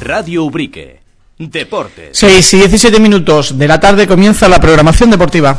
Radio Ubrique. Deportes. 6 y 17 minutos de la tarde comienza la programación deportiva.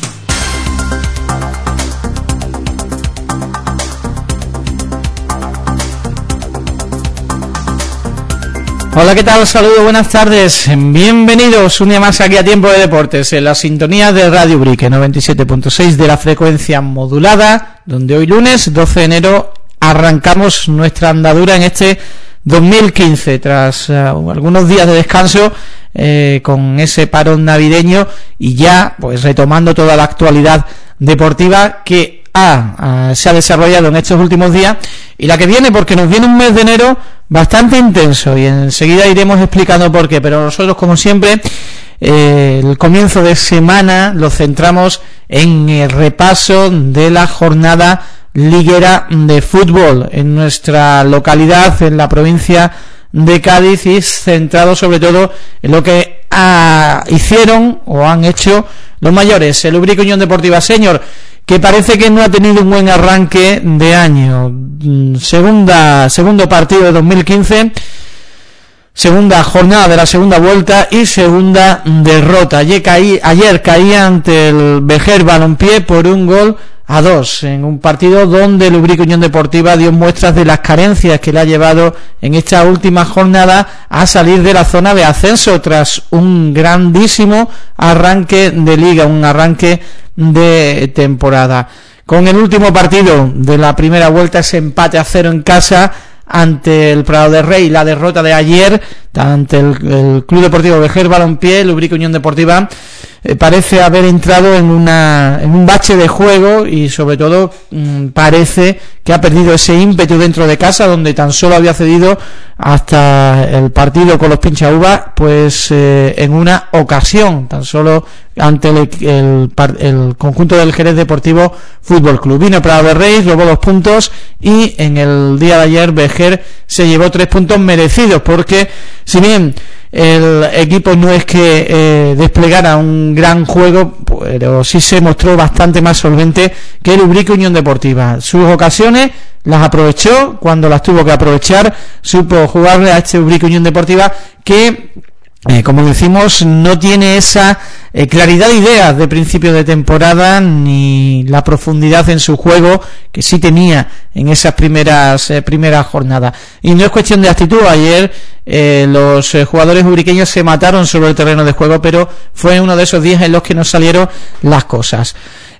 Hola, ¿qué tal? Saludos, buenas tardes. Bienvenidos un día más aquí a Tiempo de Deportes, en la sintonía de Radio Ubrique, 97.6 de la frecuencia modulada, donde hoy lunes, 12 de enero, arrancamos nuestra andadura en este 2015, tras algunos días de descanso, con ese parón navideño y ya pues retomando toda la actualidad deportiva que se ha desarrollado en estos últimos días y la que viene, porque nos viene un mes de enero bastante intenso y enseguida iremos explicando por qué, pero nosotros, como siempre, el comienzo de semana lo centramos en el repaso de la jornada liguera de fútbol en nuestra localidad, en la provincia de Cádiz, y centrado sobre todo en lo que hicieron o han hecho los mayores, el Ubrique Unión Deportiva Senior, que parece que no ha tenido un buen arranque de año. Segundo partido de 2015, segunda jornada de la segunda vuelta y segunda derrota. Ayer caía ante el Vejer Balompié por 1-2 en un partido donde el Ubrique Unión Deportiva dio muestras de las carencias que le ha llevado en esta última jornada a salir de la zona de ascenso tras un grandísimo arranque de liga, un arranque de temporada. Con el último partido de la primera vuelta, ese empate a 0 en casa ante el Prado de Rey, la derrota de ayer ante el Club Deportivo Vejer Balompié, el Ubrique Unión Deportiva parece haber entrado en un bache de juego y sobre todo parece que ha perdido ese ímpetu dentro de casa, donde tan solo había cedido hasta el partido con los Pinchaúba pues en una ocasión, tan solo ante el conjunto del Jerez Deportivo Fútbol Club. Vino Prado de Rey, robó 2 puntos y en el día de ayer Vejer se llevó 3 puntos merecidos, porque si bien el equipo no es que desplegara un gran juego, pero sí se mostró bastante más solvente que el Ubrique Unión Deportiva. Sus ocasiones las aprovechó cuando las tuvo que aprovechar, supo jugarle a este Ubrique Unión Deportiva que, como decimos, no tiene esa claridad de ideas de principio de temporada ni la profundidad en su juego que sí tenía en esas primeras jornadas. Y no es cuestión de actitud. Ayer los jugadores ubriqueños se mataron sobre el terreno de juego, pero fue uno de esos días en los que no salieron las cosas.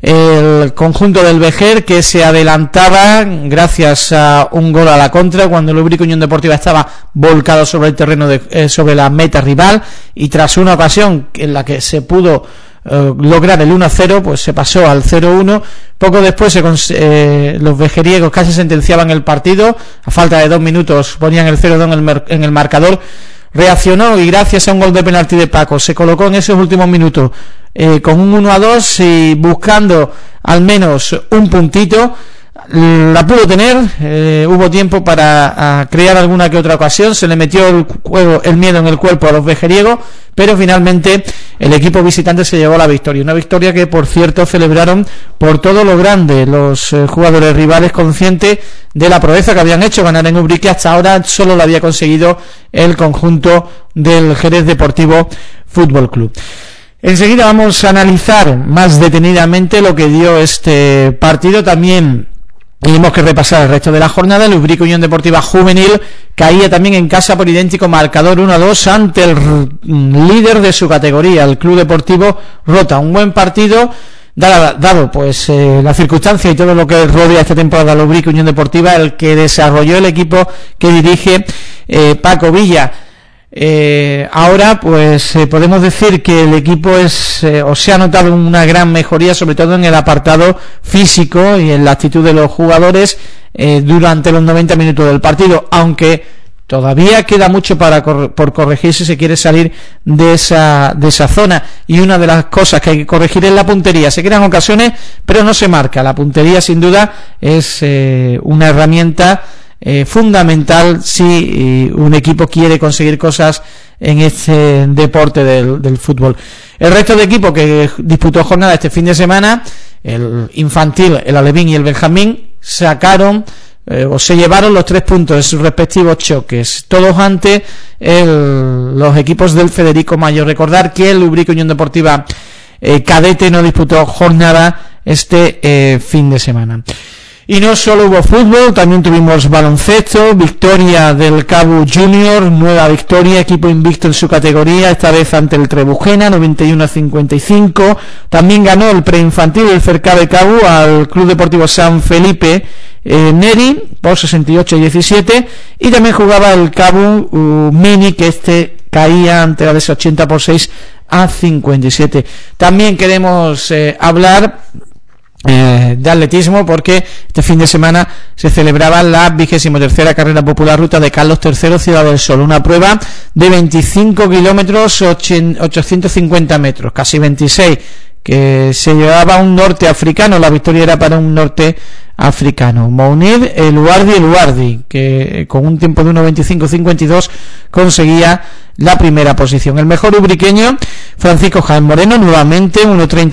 El conjunto del Vejer, que se adelantaba gracias a un gol a la contra cuando el Ubrique Unión Deportiva estaba volcado sobre el terreno sobre la meta rival, y tras una ocasión en la que se pudo lograr el 1-0, pues se pasó al 0-1. Poco después los vejeriegos casi sentenciaban el partido, a falta de 2 minutos ponían el 0-2 en el marcador. Reaccionó y gracias a un gol de penalti de Paco se colocó en esos últimos minutos con un 1-2 y buscando al menos un puntito. La pudo tener, hubo tiempo para crear alguna que otra ocasión, se le metió el miedo en el cuerpo a los vejeriegos, pero finalmente el equipo visitante se llevó la victoria, una victoria que, por cierto, celebraron por todo lo grande los jugadores rivales, conscientes de la proeza que habían hecho. Ganar en Ubrique hasta ahora solo lo había conseguido el conjunto del Jerez Deportivo Fútbol Club. Enseguida vamos a analizar más detenidamente lo que dio este partido. También tenemos que repasar el resto de la jornada. El Ubrique Unión Deportiva Juvenil caía también en casa por idéntico marcador 1-2 ante el líder de su categoría, el Club Deportivo Rota. Un buen partido dado pues la circunstancia y todo lo que rodea esta temporada al Ubrique Unión Deportiva, el que desarrolló el equipo que dirige Paco Villa. Ahora pues podemos decir que el equipo se ha notado una gran mejoría, sobre todo en el apartado físico y en la actitud de los jugadores durante los 90 minutos del partido, aunque todavía queda mucho por corregir si se quiere salir de esa zona, y una de las cosas que hay que corregir es la puntería. Se crean ocasiones pero no se marca. La puntería sin duda es una herramienta fundamental si un equipo quiere conseguir cosas en este deporte del fútbol. El resto de equipos que disputó jornada este fin de semana, el infantil, el alevín y el benjamín, sacaron o se llevaron los 3 puntos de sus respectivos choques, todos ante los equipos del Federico Mayo. Recordar que el Ubrique Unión Deportiva cadete no disputó jornada este fin de semana. Y no solo hubo fútbol, también tuvimos baloncesto, victoria del Cabu Junior, nueva victoria, equipo invicto en su categoría, esta vez ante el Trebujena, 91-55. También ganó el preinfantil el Cercabe Cabu al Club Deportivo San Felipe Neri por 68-17. Y también jugaba el Cabu Mini, que caía ante la DS 80 por 6-57. También queremos hablar de atletismo, porque este fin de semana se celebraba la 23ª carrera popular Ruta de Carlos III Ciudad del Sol, una prueba de 25 kilómetros 850 metros, casi 26, que se llevaba un norteafricano. La victoria era para un norteafricano, Mounir El Uardi, que con un tiempo de 1:25:52 conseguía la primera posición. El mejor ubriqueño, Francisco Jaén Moreno, nuevamente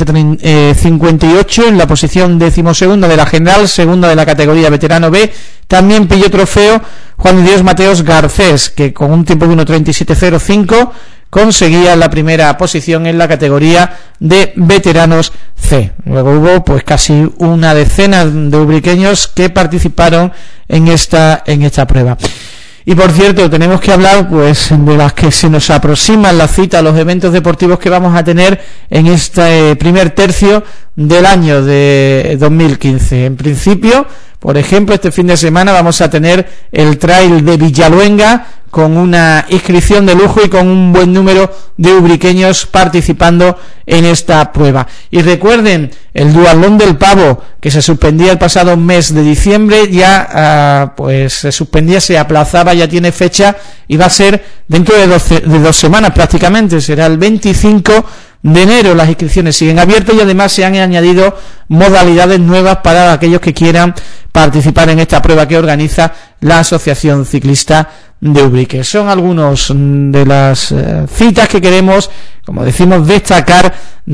1:30:58 en la posición 12ª de la general, segunda de la categoría veterano B. También pilló trofeo Juan de Dios Mateos Garcés, que con un tiempo de 1:37:05 conseguía la primera posición en la categoría de veteranos C. Luego hubo pues casi una decena de ubriqueños que participaron en esta prueba. Y por cierto, tenemos que hablar pues de las que se nos aproximan las citas, los eventos deportivos que vamos a tener en este primer tercio del año de 2015. En principio, por ejemplo, este fin de semana vamos a tener el Trail de Villaluenga, con una inscripción de lujo y con un buen número de ubriqueños participando en esta prueba. Y recuerden, el Duatlón del Pavo, que se suspendía el pasado mes de diciembre, ya se aplazaba, ya tiene fecha y va a ser dentro de 2 semanas prácticamente, será el 25 de enero. Las inscripciones siguen abiertas y además se han añadido modalidades nuevas para aquellos que quieran participar en esta prueba que organiza la Asociación Ciclista de Ubrique. Son algunos de las citas que queremos, como decimos, destacar,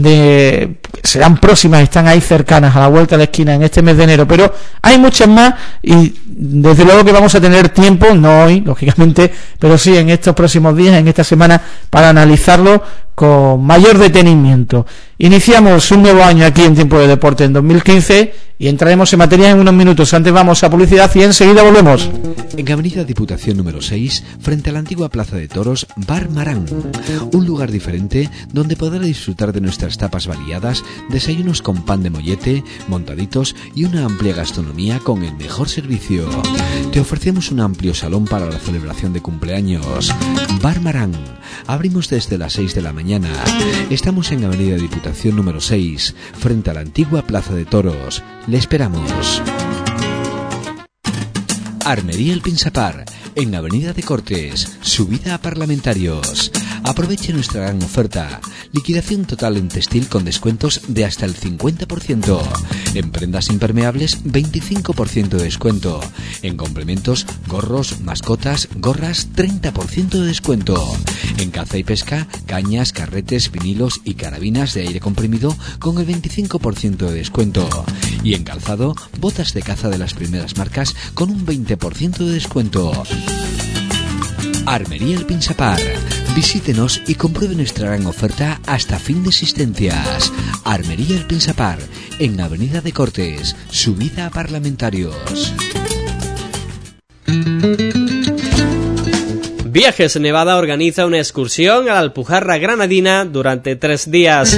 serán próximas, están ahí cercanas, a la vuelta de la esquina en este mes de enero, pero hay muchas más y desde luego que vamos a tener tiempo, no hoy, lógicamente, pero sí en estos próximos días, en esta semana, para analizarlo con mayor detenimiento. Iniciamos un nuevo año aquí en Tiempo de Deporte en 2015 y entraremos en materia en unos minutos. Antes vamos a publicidad y enseguida volvemos. En Avenida Diputación número 6, frente a la antigua Plaza de Toros, Bar Marán, un lugar diferente donde podrá disfrutar de nuestras tapas variadas, desayunos con pan de mollete, montaditos y una amplia gastronomía con el mejor servicio. Te ofrecemos un amplio salón para la celebración de cumpleaños. Bar Marán, abrimos desde las 6 de la mañana. Estamos en Avenida Diputación número 6, frente a la antigua Plaza de Toros. Le esperamos. Armería El Pinsapar, en Avenida de Cortes, subida a Parlamentarios. Aproveche nuestra gran oferta. Liquidación total en textil con descuentos de hasta el 50%. En prendas impermeables, 25% de descuento. En complementos, gorros, mascotas, gorras, 30% de descuento. En caza y pesca, cañas, carretes, vinilos y carabinas de aire comprimido con el 25% de descuento. Y en calzado, botas de caza de las primeras marcas con un 20% de descuento. Armería El Pinsapar. Visítenos y compruebe nuestra gran oferta hasta fin de existencias. Armería El Pinsapar, en Avenida de Cortes, subida a Parlamentarios. Viajes Nevada organiza una excursión a la Alpujarra Granadina durante 3 días.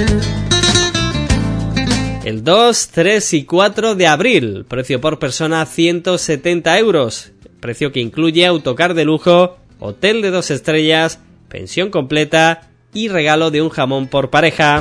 El 2, 3 y 4 de abril, precio por persona 170 euros, precio que incluye autocar de lujo, hotel de 2 estrellas, pensión completa y regalo de un jamón por pareja.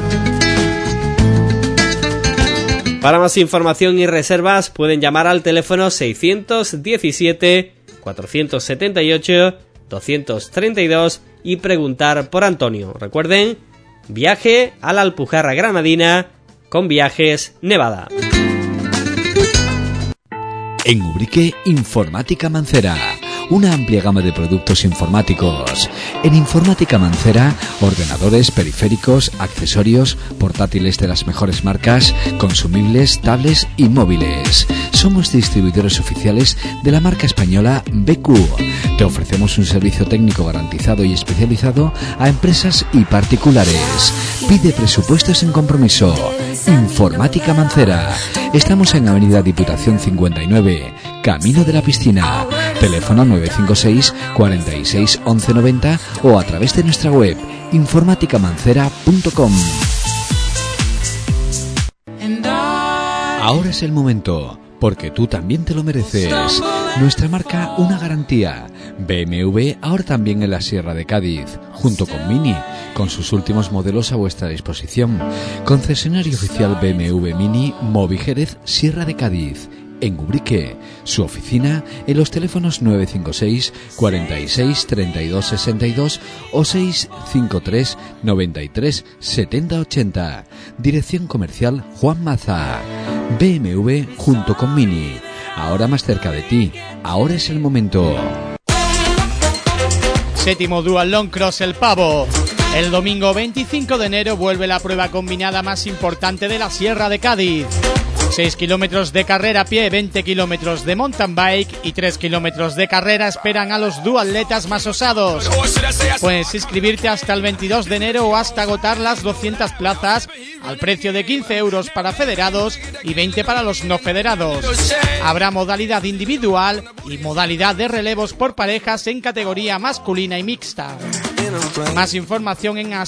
Para más información y reservas pueden llamar al teléfono 617 478 232 y preguntar por Antonio. Recuerden, viaje a la Alpujarra Granadina con Viajes Nevada. En Ubrique, Informática Mancera. una amplia gama de productos informáticos. En Informática Mancera, ordenadores, periféricos, accesorios, portátiles de las mejores marcas, consumibles, tablets y móviles. Somos distribuidores oficiales de la marca española BQ. Te ofrecemos un servicio técnico garantizado y especializado a empresas y particulares. Pide presupuestos sin compromiso. Informática Mancera. Estamos en Avenida Diputación 59, Camino de la Piscina. Teléfono 956 46 11 90 o a través de nuestra web informaticamancera.com. Ahora es el momento, porque tú también te lo mereces. Nuestra marca, una garantía. BMW ahora también en la Sierra de Cádiz, junto con Mini, con sus últimos modelos a vuestra disposición. Concesionario oficial BMW Mini Movi Jerez, Sierra de Cádiz. En Ubrique, su oficina en los teléfonos 956 46 32 62 o 653 93 70 80. Dirección comercial Juan Maza. BMW junto con Mini. Ahora más cerca de ti. Ahora es el momento. Séptimo Dual Long Cross El Pavo. El domingo 25 de enero vuelve la prueba combinada más importante de la Sierra de Cádiz. 6 kilómetros de carrera a pie, 20 kilómetros de mountain bike y 3 kilómetros de carrera esperan a los duatletas más osados. Puedes inscribirte hasta el 22 de enero o hasta agotar las 200 plazas al precio de 15 euros para federados y 20 para los no federados. Habrá modalidad individual y modalidad de relevos por parejas en categoría masculina y mixta. Más información en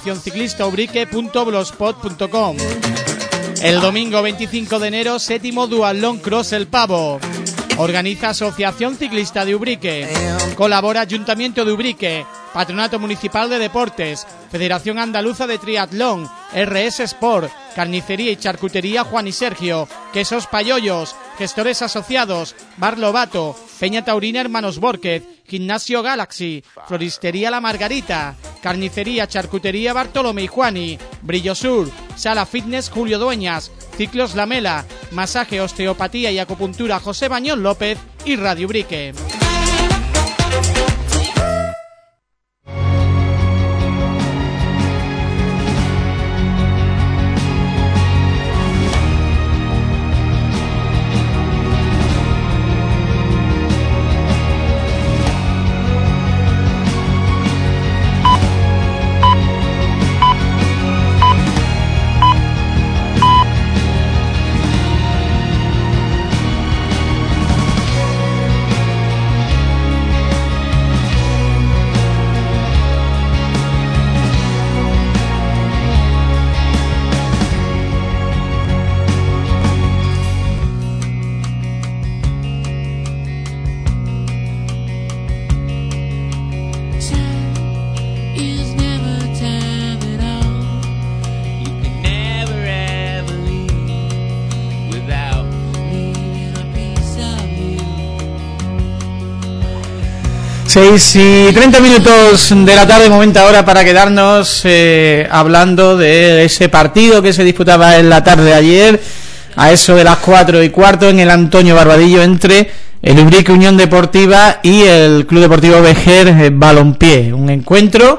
asociacionciclistaubrique.blogspot.com. El domingo 25 de enero, séptimo Dual Long Cross El Pavo. Organiza Asociación Ciclista de Ubrique. Colabora Ayuntamiento de Ubrique, Patronato Municipal de Deportes, Federación Andaluza de Triatlón, RS Sport, Carnicería y Charcutería Juan y Sergio, Quesos Payollos, Gestores Asociados, Bar Lobato, Peña Taurina Hermanos Bórquez, Gimnasio Galaxy, Floristería La Margarita, Carnicería Charcutería Bartolomé y Juani, Brillo Sur, Sala Fitness Julio Dueñas, Ciclos Lamela, Masaje, Osteopatía y Acupuntura José Bañón López y Radio Ubrique. Seis y 30 minutos de la tarde, momento ahora para quedarnos hablando de ese partido que se disputaba en la tarde de ayer, a eso de las 4:15 en el Antonio Barbadillo, entre el Ubrique Unión Deportiva y el Club Deportivo Vejer Balompié. Un encuentro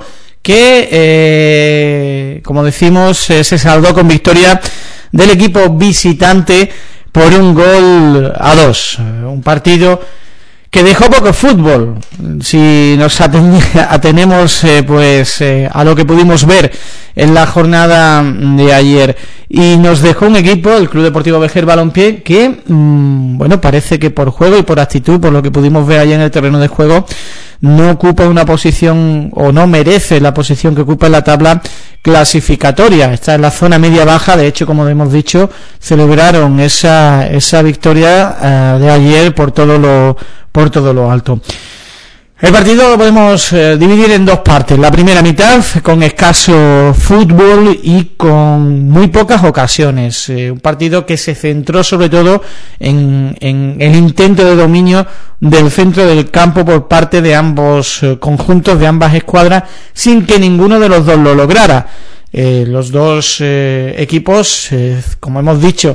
que, como decimos, se saldó con victoria del equipo visitante por 1-2. Un partido que dejó poco fútbol, si nos atenemos a lo que pudimos ver en la jornada de ayer, y nos dejó un equipo, el Club Deportivo Vejer Balompié, que parece que por juego y por actitud, por lo que pudimos ver ayer en el terreno de juego, no ocupa una posición, o no merece la posición que ocupa en la tabla clasificatoria. Está en la zona media-baja. De hecho, como hemos dicho, celebraron esa victoria de ayer por todo lo alto. El partido lo podemos dividir en dos partes. La primera mitad con escaso fútbol y con muy pocas ocasiones. Un partido que se centró sobre todo en el intento de dominio del centro del campo por parte de ambos conjuntos, de ambas escuadras, sin que ninguno de los dos lo lograra. Los dos equipos, como hemos dicho,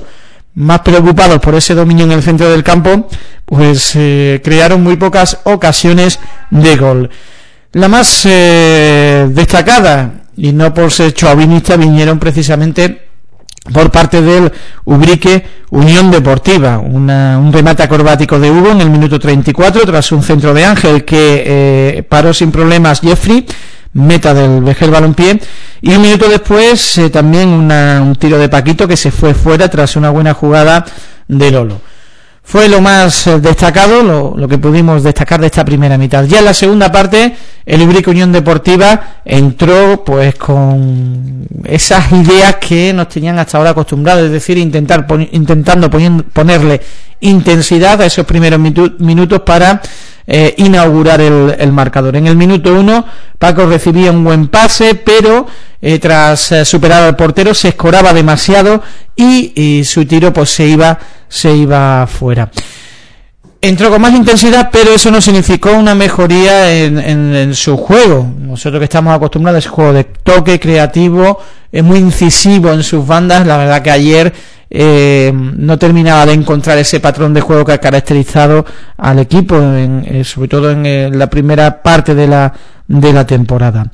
más preocupados por ese dominio en el centro del campo, pues crearon muy pocas ocasiones de gol. La más destacada, y no por ser chauvinista, vinieron precisamente por parte del Ubrique Unión Deportiva, un remate acrobático de Hugo en el minuto 34 tras un centro de Ángel que paró sin problemas Jeffrey, meta del Vejer Balompié, y un minuto después también un tiro de Paquito que se fue fuera tras una buena jugada de Lolo. Fue lo más destacado, lo que pudimos destacar de esta primera mitad. Ya en la segunda parte, el Ubrique Unión Deportiva entró pues con esas ideas que nos tenían hasta ahora acostumbrados, es decir, intentando ponerle intensidad a esos primeros minutos para inaugurar el marcador. En el minuto 1, Paco recibía un buen pase, pero tras superar al portero se escoraba demasiado y su tiro pues se iba fuera. Entró con más intensidad, pero eso no significó una mejoría en su juego. Nosotros que estamos acostumbrados a ese juego de toque creativo, muy incisivo en sus bandas, la verdad que ayer no terminaba de encontrar ese patrón de juego que ha caracterizado al equipo, sobre todo en la primera parte de la temporada.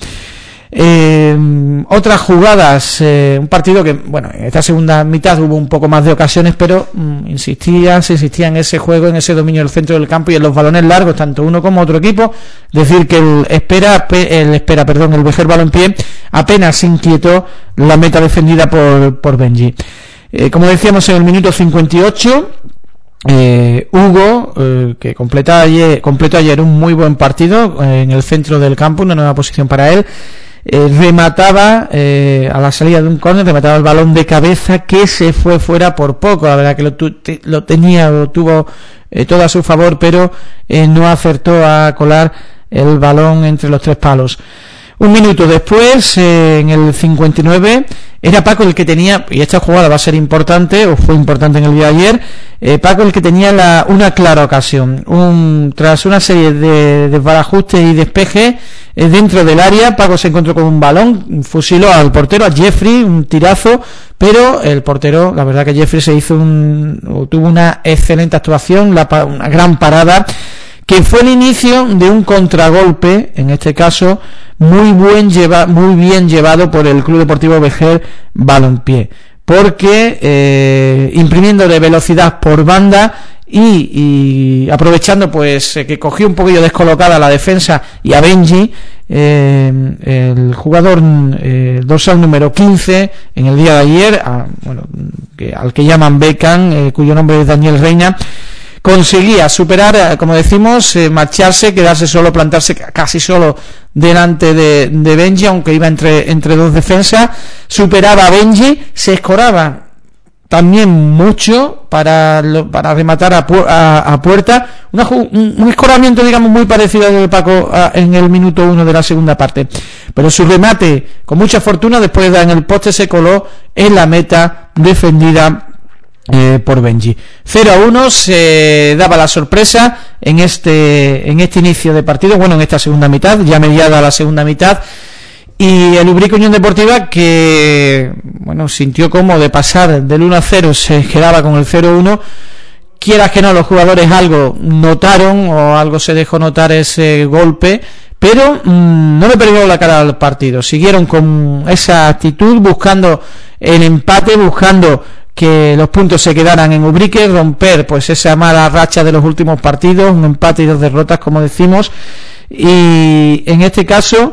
Otras jugadas, un partido que, bueno, en esta segunda mitad hubo un poco más de ocasiones, pero se insistía en ese juego, en ese dominio del centro del campo y en los balones largos, tanto uno como otro equipo. Decir que el Vejer Balompié apenas inquietó la meta defendida por Benji. Como decíamos, en el minuto 58 Hugo, que completó ayer un muy buen partido en el centro del campo, una nueva posición para él, remataba a la salida de un córner, remataba el balón de cabeza que se fue fuera por poco. La verdad que lo tuvo todo a su favor, pero no acertó a colar el balón entre los tres palos. Un minuto después, en el 59, era Paco el que tenía, y esta jugada va a ser importante, o fue importante en el día de ayer, Paco el que tenía una clara ocasión. Tras una serie de desbarajustes y despejes dentro del área, Paco se encontró con un balón, fusiló al portero, a Jeffrey, un tirazo, pero el portero, la verdad que Jeffrey tuvo una excelente actuación, una gran parada, que fue el inicio de un contragolpe, en este caso muy bien llevado por el Club Deportivo Vejer Balompié, porque imprimiéndole velocidad por banda y aprovechando pues que cogió un poquillo descolocada la defensa y a Benji, el jugador dorsal número 15 en el día de ayer, al que llaman Beckham, cuyo nombre es Daniel Reina, conseguía superar, como decimos, marcharse, quedarse solo, plantarse casi solo delante de Benji, aunque iba entre dos defensas, superaba a Benji, se escoraba también mucho para rematar a puerta, un escoramiento, digamos, muy parecido al de Paco en el minuto 1 de la segunda parte, pero su remate, con mucha fortuna, después de dar en el poste, se coló en la meta defendida por Benji. 0-1 se daba la sorpresa en este inicio de partido, en esta segunda mitad, ya mediada la segunda mitad, y el Ubrique Unión Deportiva que sintió como de pasar del 1-0 se quedaba con el 0-1. Quieras que no, los jugadores algo notaron o algo se dejó notar ese golpe, pero no le perdieron la cara al partido, siguieron con esa actitud, buscando el empate, buscando que los puntos se quedaran en Ubrique, romper pues esa mala racha de los últimos partidos, un empate y 2 derrotas, como decimos, y en este caso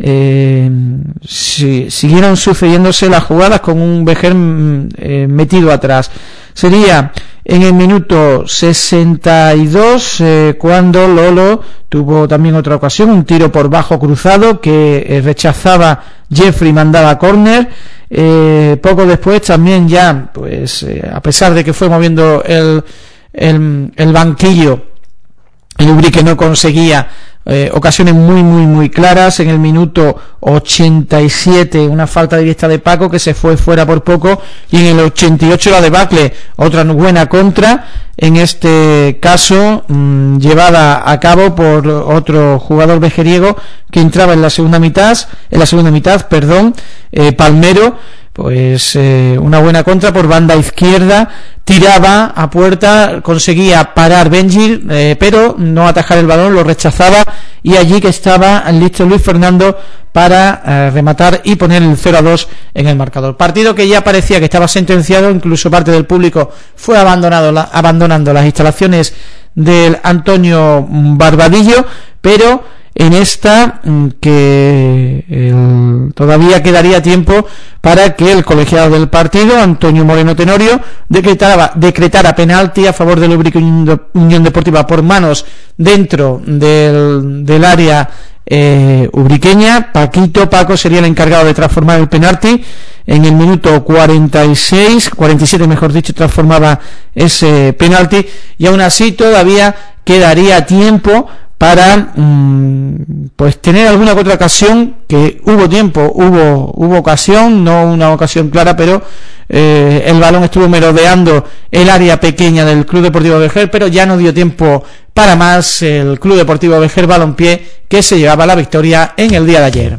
siguieron sucediéndose las jugadas con un Vejer metido atrás. Sería en el minuto 62 cuando Lolo tuvo también otra ocasión, un tiro por bajo cruzado que rechazaba Jeffrey, mandaba córner. Poco después también ya a pesar de que fue moviendo el banquillo, el Ubrique no conseguía ocasiones muy claras. En el minuto 87 una falta directa de Paco que se fue fuera por poco, y en el 88 la debacle, otra buena contra, en este caso llevada a cabo por otro jugador vejeriego que entraba en la segunda mitad, Palmero, pues una buena contra por banda izquierda, tiraba a puerta, conseguía parar Benji, pero no atajar el balón, lo rechazaba, y allí que estaba listo Luis Fernando para rematar y poner el 0-2 en el marcador. Partido que ya parecía que estaba sentenciado, incluso parte del público fue abandonando las instalaciones del Antonio Barbadillo, pero en esta que todavía quedaría tiempo para que el colegiado del partido, Antonio Moreno Tenorio, decretara penalti a favor del Ubrique Unión Deportiva por manos dentro del área ubriqueña. Paco sería el encargado de transformar el penalti. En el minuto 47 mejor dicho, transformaba ese penalti, y aún así todavía quedaría tiempo para pues tener alguna otra ocasión, que hubo ocasión, no una ocasión clara, pero el balón estuvo merodeando el área pequeña del Club Deportivo Vejer, pero ya no dio tiempo para más el Club Deportivo Vejer Balompié, que se llevaba la victoria en el día de ayer.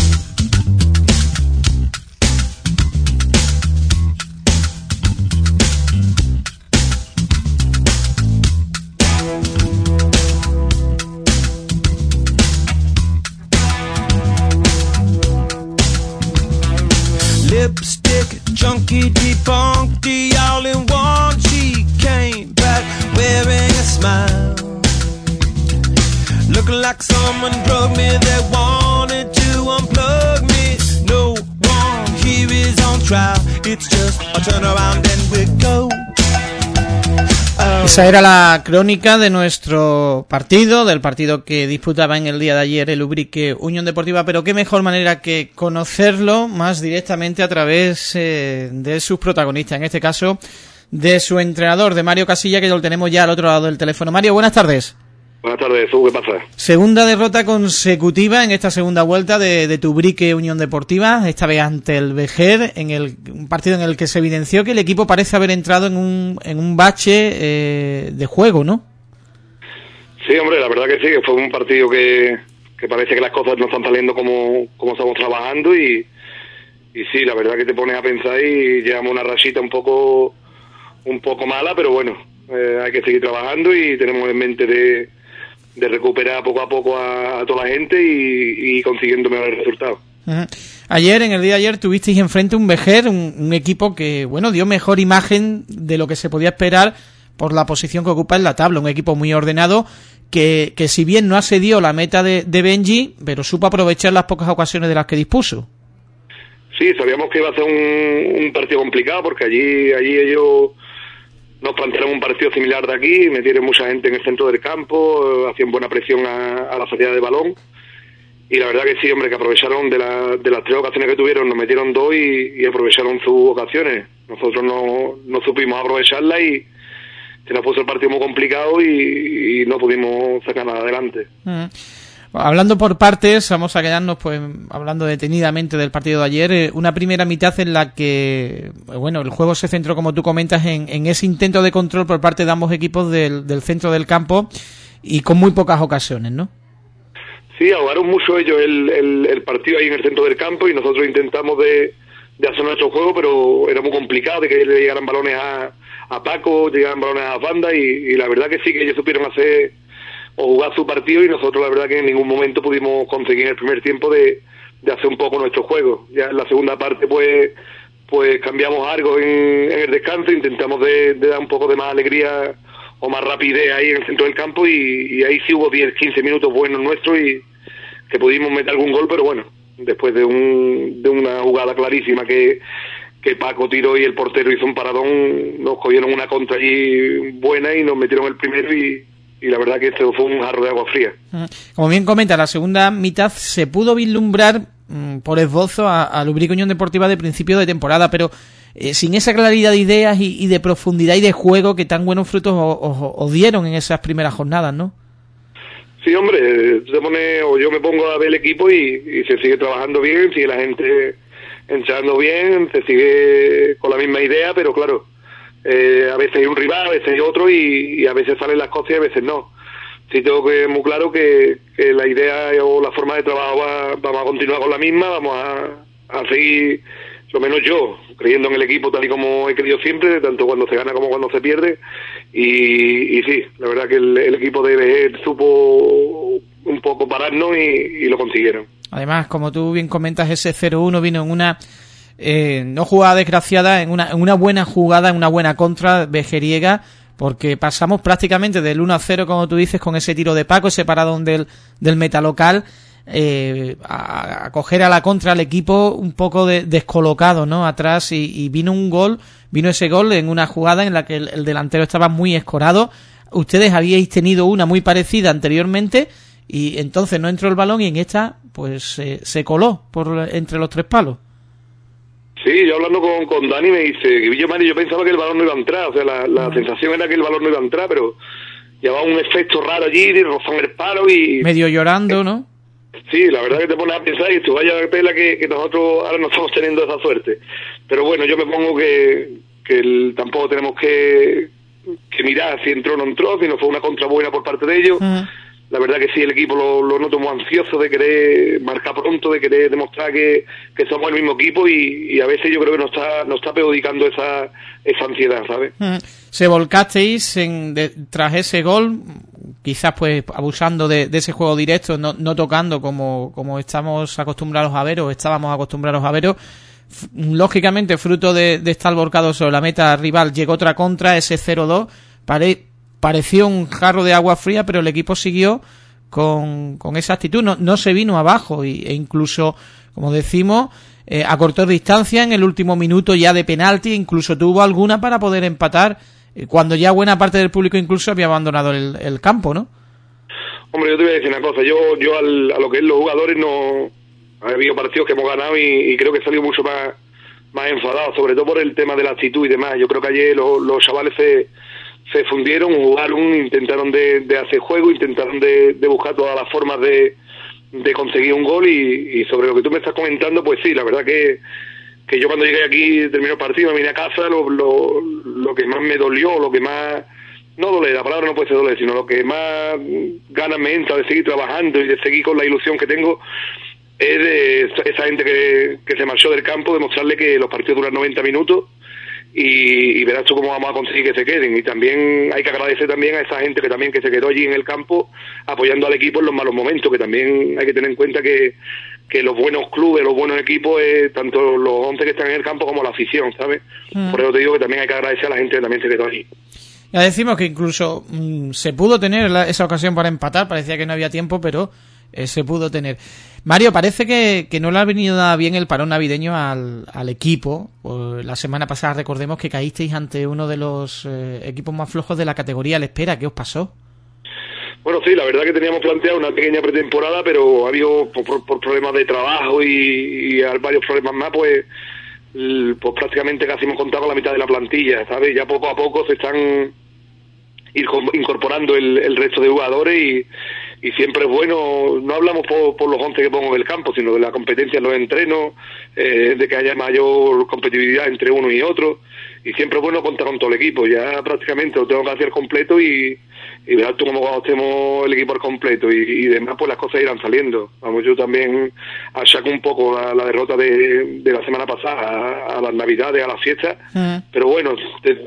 Junkie debunked all in one. She came back wearing a smile, looking like someone drugged me. They wanted to unplug me. No one here is on trial. It's just a turn around and we go. Esa era la crónica de nuestro partido, del partido que disputaba en el día de ayer el Ubrique Unión Deportiva, pero qué mejor manera que conocerlo más directamente a través de sus protagonistas, en este caso de su entrenador, de Mario Casilla, que lo tenemos ya al otro lado del teléfono. Mario, buenas tardes. Buenas tardes, ¿qué pasa? Segunda derrota consecutiva en esta segunda vuelta de tu Ubrique Unión Deportiva, esta vez ante el Vejer, un partido en el que se evidenció que el equipo parece haber entrado en un bache de juego, ¿no? Sí, hombre, la verdad que sí, que fue un partido que parece que las cosas no están saliendo como estamos trabajando, y sí, la verdad que te pones a pensar y llevamos una rachita un poco mala, pero bueno, hay que seguir trabajando y tenemos en mente de recuperar poco a poco a toda la gente y consiguiendo mejores resultados. Uh-huh. Ayer, en el día de ayer, tuvisteis enfrente un Vejer, un equipo que, bueno, dio mejor imagen de lo que se podía esperar por la posición que ocupa en la tabla, un equipo muy ordenado que si bien no asedió la meta de Benji, pero supo aprovechar las pocas ocasiones de las que dispuso. Sí, sabíamos que iba a ser un partido complicado, porque allí ellos nos plantearon un partido similar de aquí, metieron mucha gente en el centro del campo, hacían buena presión a la salida de balón, y la verdad que sí, hombre, que aprovecharon de las 3 ocasiones que tuvieron, nos metieron 2 y aprovecharon sus ocasiones. Nosotros no supimos aprovecharla y se nos puso el partido muy complicado y no pudimos sacar nada adelante. Hablando por partes, vamos a quedarnos pues hablando detenidamente del partido de ayer. Una primera mitad en la que, bueno, el juego se centró, como tú comentas, en ese intento de control por parte de ambos equipos del centro del campo, y con muy pocas ocasiones, ¿no? Sí, ahogaron mucho ellos el partido ahí en el centro del campo, y nosotros intentamos de hacer nuestro juego, pero era muy complicado de que le llegaran balones a Paco, llegaran balones a banda, y la verdad que sí, que ellos supieron hacer o jugar su partido, y nosotros la verdad que en ningún momento pudimos conseguir en el primer tiempo de hacer un poco nuestro juego. Ya en la segunda parte pues cambiamos algo en el descanso, intentamos de dar un poco de más alegría o más rapidez ahí en el centro del campo, y ahí sí hubo 10-15 minutos buenos nuestros y que pudimos meter algún gol, pero bueno, después de una jugada clarísima que Paco tiró y el portero hizo un paradón, nos cogieron una contra allí buena y nos metieron el primero, y la verdad que esto fue un jarro de agua fría. Como bien comenta, la segunda mitad se pudo vislumbrar por esbozo al Ubrique Unión Deportiva de principio de temporada, pero sin esa claridad de ideas y de profundidad y de juego que tan buenos frutos os dieron en esas primeras jornadas, ¿no? Sí, hombre, yo me pongo a ver el equipo y se sigue trabajando bien, sigue la gente entrando bien, se sigue con la misma idea, pero claro, a veces hay un rival, a veces hay otro, y a veces salen las cosas y a veces no. Sí tengo que muy claro que la idea o la forma de trabajo vamos a continuar con la misma, vamos a seguir lo menos yo, creyendo en el equipo tal y como he creído siempre, tanto cuando se gana como cuando se pierde, y sí, la verdad que el equipo de Vejer supo un poco pararnos y lo consiguieron. Además, como tú bien comentas, ese 0-1 vino en una no jugada desgraciada, en una buena jugada, en una buena contra vejeriega, porque pasamos prácticamente del 1-0, como tú dices, con ese tiro de Paco, ese paradón del metalocal, a coger a la contra al equipo un poco descolocado, ¿no? Atrás, y vino ese gol en una jugada en la que el delantero estaba muy escorado. Ustedes habíais tenido una muy parecida anteriormente y entonces no entró el balón, y en esta pues se coló entre los tres palos. Sí, yo hablando con Dani me dice que yo pensaba que el balón no iba a entrar, o sea, la sensación era que el balón no iba a entrar, pero llevaba un efecto raro allí de rozón el palo y... medio llorando, ¿no? Sí, la verdad que te pones a pensar y tú vaya tela que nosotros ahora no estamos teniendo esa suerte. Pero bueno, yo me pongo que tampoco tenemos que mirar si entró o no entró, si no fue una contra buena por parte de ellos. La verdad que sí, el equipo lo noto muy ansioso de querer marcar pronto, de querer demostrar que somos el mismo equipo, y a veces yo creo que nos está perjudicando esa ansiedad, ¿sabes? Se volcasteis tras ese gol, quizás pues abusando de ese juego directo, no tocando como estamos acostumbrados a ver, o estábamos acostumbrados a ver. Lógicamente, fruto de estar volcados sobre la meta rival, llegó otra contra, ese 0-2, pareció un jarro de agua fría, pero el equipo siguió con esa actitud, no se vino abajo, e incluso, como decimos, acortó distancia en el último minuto ya de penalti, incluso tuvo alguna para poder empatar, cuando ya buena parte del público incluso había abandonado el campo, ¿no? Hombre, yo te voy a decir una cosa, yo a lo que es los jugadores no... Ha habido partidos que hemos ganado y creo que he salido mucho más enfadado, sobre todo por el tema de la actitud y demás. Yo creo que ayer los chavales se fundieron, jugaron, intentaron de hacer juego, intentaron de buscar todas las formas de conseguir un gol, y sobre lo que tú me estás comentando, pues sí, la verdad que yo cuando llegué aquí, terminó el partido, me vine a casa, lo que más me dolió, lo que más... No doler, la palabra no puede ser doler, sino lo que más ganas me entra de seguir trabajando y de seguir con la ilusión que tengo, es de esa gente que se marchó del campo, demostrarle que los partidos duran 90 minutos y verás tú cómo vamos a conseguir que se queden. Y también hay que agradecer también a esa gente que se quedó allí en el campo apoyando al equipo en los malos momentos, que también hay que tener en cuenta que los buenos clubes, los buenos equipos, tanto los 11 que están en el campo como la afición, ¿sabes? Por eso te digo que también hay que agradecer a la gente que también se quedó allí. Ya decimos que incluso se pudo tener esa ocasión para empatar, parecía que no había tiempo, pero se pudo tener. Mario, parece que no le ha venido nada bien el parón navideño al equipo. La semana pasada recordemos que caísteis ante uno de los equipos más flojos de la categoría. ¿Le espera? ¿Qué os pasó? Bueno, sí, la verdad que teníamos planteado una pequeña pretemporada, pero ha habido por problemas de trabajo y varios problemas más, pues prácticamente casi hemos contado con la mitad de la plantilla, ¿sabes? Ya poco a poco se están incorporando el resto de jugadores y siempre es bueno, no hablamos por los 11 que pongo en el campo, sino de la competencia en los entrenos, de que haya mayor competitividad entre uno y otro, y siempre es bueno contar con todo el equipo. Ya prácticamente lo tengo que hacer completo y verás tú cómo cuando estemos el equipo al completo y demás, pues las cosas irán saliendo. Vamos, yo también achaco un poco la derrota de la semana pasada a las navidades, a las fiestas, pero bueno,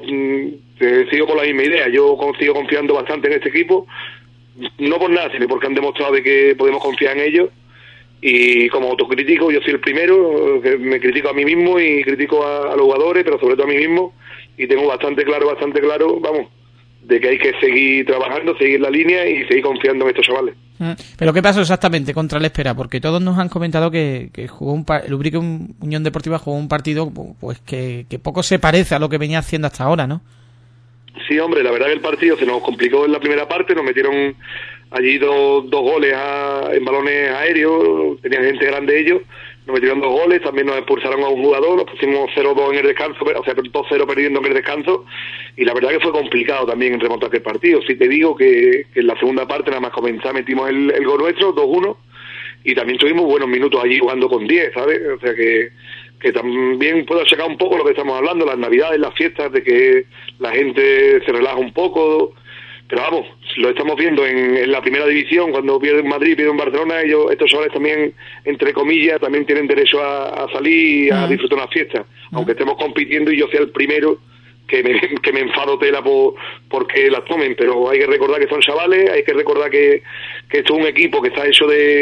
te sigo con la misma idea. Yo sigo confiando bastante en este equipo, no por nada, sino porque han demostrado de que podemos confiar en ellos, y como autocrítico yo soy el primero que me critico a mí mismo y critico a los jugadores, pero sobre todo a mí mismo, y tengo bastante claro, vamos, de que hay que seguir trabajando, seguir la línea y seguir confiando en estos chavales. ¿Pero qué pasó exactamente contra el Espera? Porque todos nos han comentado que jugó el Ubrique Unión Deportiva jugó un partido pues que poco se parece a lo que venía haciendo hasta ahora, ¿no? Sí, hombre, la verdad que el partido se nos complicó en la primera parte, nos metieron allí dos goles en balones aéreos, tenían gente grande ellos, nos metieron 2 goles, también nos expulsaron a un jugador, nos pusimos 0-2 en el descanso, o sea, 2-0 perdiendo en el descanso, y la verdad que fue complicado también en remontar el partido. Sí te digo que en la segunda parte, nada más comenzar, metimos el gol nuestro, 2-1, y también tuvimos buenos minutos allí jugando con 10, ¿sabes? O sea que también puedo achacar un poco lo que estamos hablando, las navidades, las fiestas, de que la gente se relaja un poco, pero vamos, lo estamos viendo en la primera división, cuando pierde un Madrid, pierde un Barcelona, estos chavales también, entre comillas, también tienen derecho a salir y a disfrutar una fiesta, aunque estemos compitiendo y yo sea el primero que me enfado tela porque las tomen, pero hay que recordar que son chavales, hay que recordar que esto es un equipo que está hecho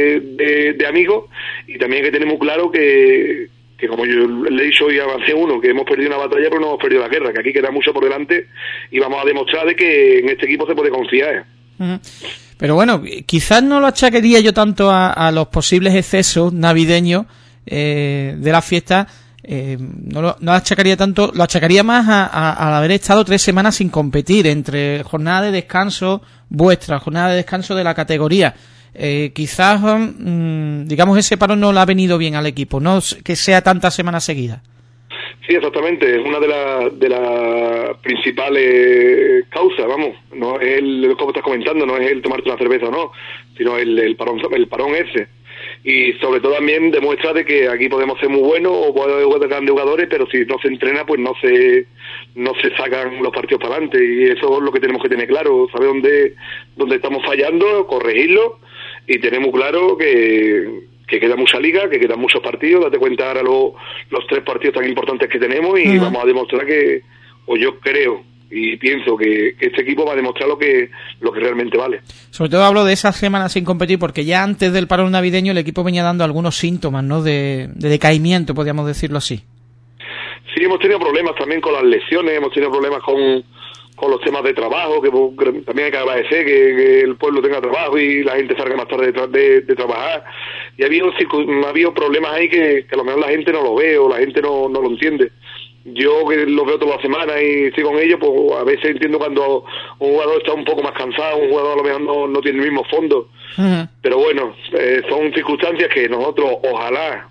de amigos, y también hay que tener muy claro que como yo le he dicho y avancé uno, que hemos perdido una batalla pero no hemos perdido la guerra, que aquí queda mucho por delante y vamos a demostrar de que en este equipo se puede confiar. Pero bueno, quizás no lo achacaría yo tanto a los posibles excesos navideños de la fiesta. No lo achacaría tanto, lo achacaría más al haber estado 3 semanas sin competir, entre jornada de descanso vuestra, jornada de descanso de la categoría. Quizás, digamos, ese paro no le ha venido bien al equipo, no que sea tantas semanas seguidas. Sí, exactamente, es una de las principales causas, vamos, no es como estás comentando, no es el tomarte una cerveza o no, sino el parón ese. Y sobre todo también demuestra de que aquí podemos ser muy buenos o podemos ser grandes jugadores, pero si no se entrena, pues no se sacan los partidos para adelante, y eso es lo que tenemos que tener claro, saber dónde estamos fallando, corregirlo, y tenemos claro que queda mucha liga, que quedan muchos partidos. Date cuenta ahora los 3 partidos tan importantes que tenemos, y vamos a demostrar o yo creo y pienso que este equipo va a demostrar lo que realmente vale. Sobre todo hablo de esas semanas sin competir, porque ya antes del parón navideño el equipo venía dando algunos síntomas, ¿no?, de decaimiento, podríamos decirlo así. Sí, hemos tenido problemas también con las lesiones, hemos tenido problemas con los temas de trabajo, que también hay que agradecer que el pueblo tenga trabajo y la gente salga más tarde de trabajar, y ha habido problemas ahí que a lo mejor la gente no lo ve o la gente no lo entiende. Yo que los veo toda la semana y estoy con ellos, pues a veces entiendo cuando un jugador está un poco más cansado, un jugador a lo mejor no tiene el mismo fondo, pero bueno, son circunstancias que nosotros ojalá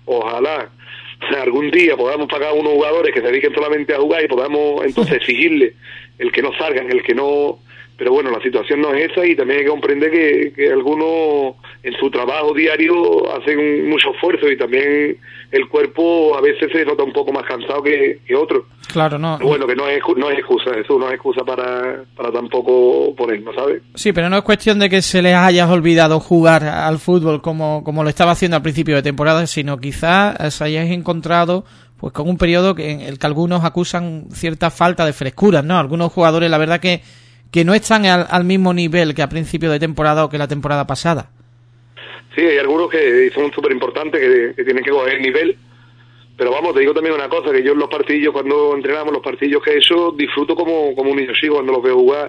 algún día podamos pagar a unos jugadores que se dediquen solamente a jugar y podamos entonces exigirle el que no salgan, el que no... Pero bueno, la situación no es esa, y también hay que comprender que algunos en su trabajo diario hacen mucho esfuerzo, y también el cuerpo a veces se nota un poco más cansado que otro. Claro, no. Pero bueno, que no es excusa, eso no es excusa para tampoco ponernos, ¿sabes? Sí, pero no es cuestión de que se les haya olvidado jugar al fútbol como lo estaba haciendo al principio de temporada, sino quizás se hayáis encontrado pues con un periodo en el que algunos acusan cierta falta de frescura, ¿no? Algunos jugadores, la verdad que no están al mismo nivel que a principio de temporada o que la temporada pasada. Sí, hay algunos que son súper importantes, que tienen que coger nivel, pero vamos, te digo también una cosa, que yo en los partidos, cuando entrenamos, los partidos que he hecho, disfruto como un niño chico cuando los veo jugar,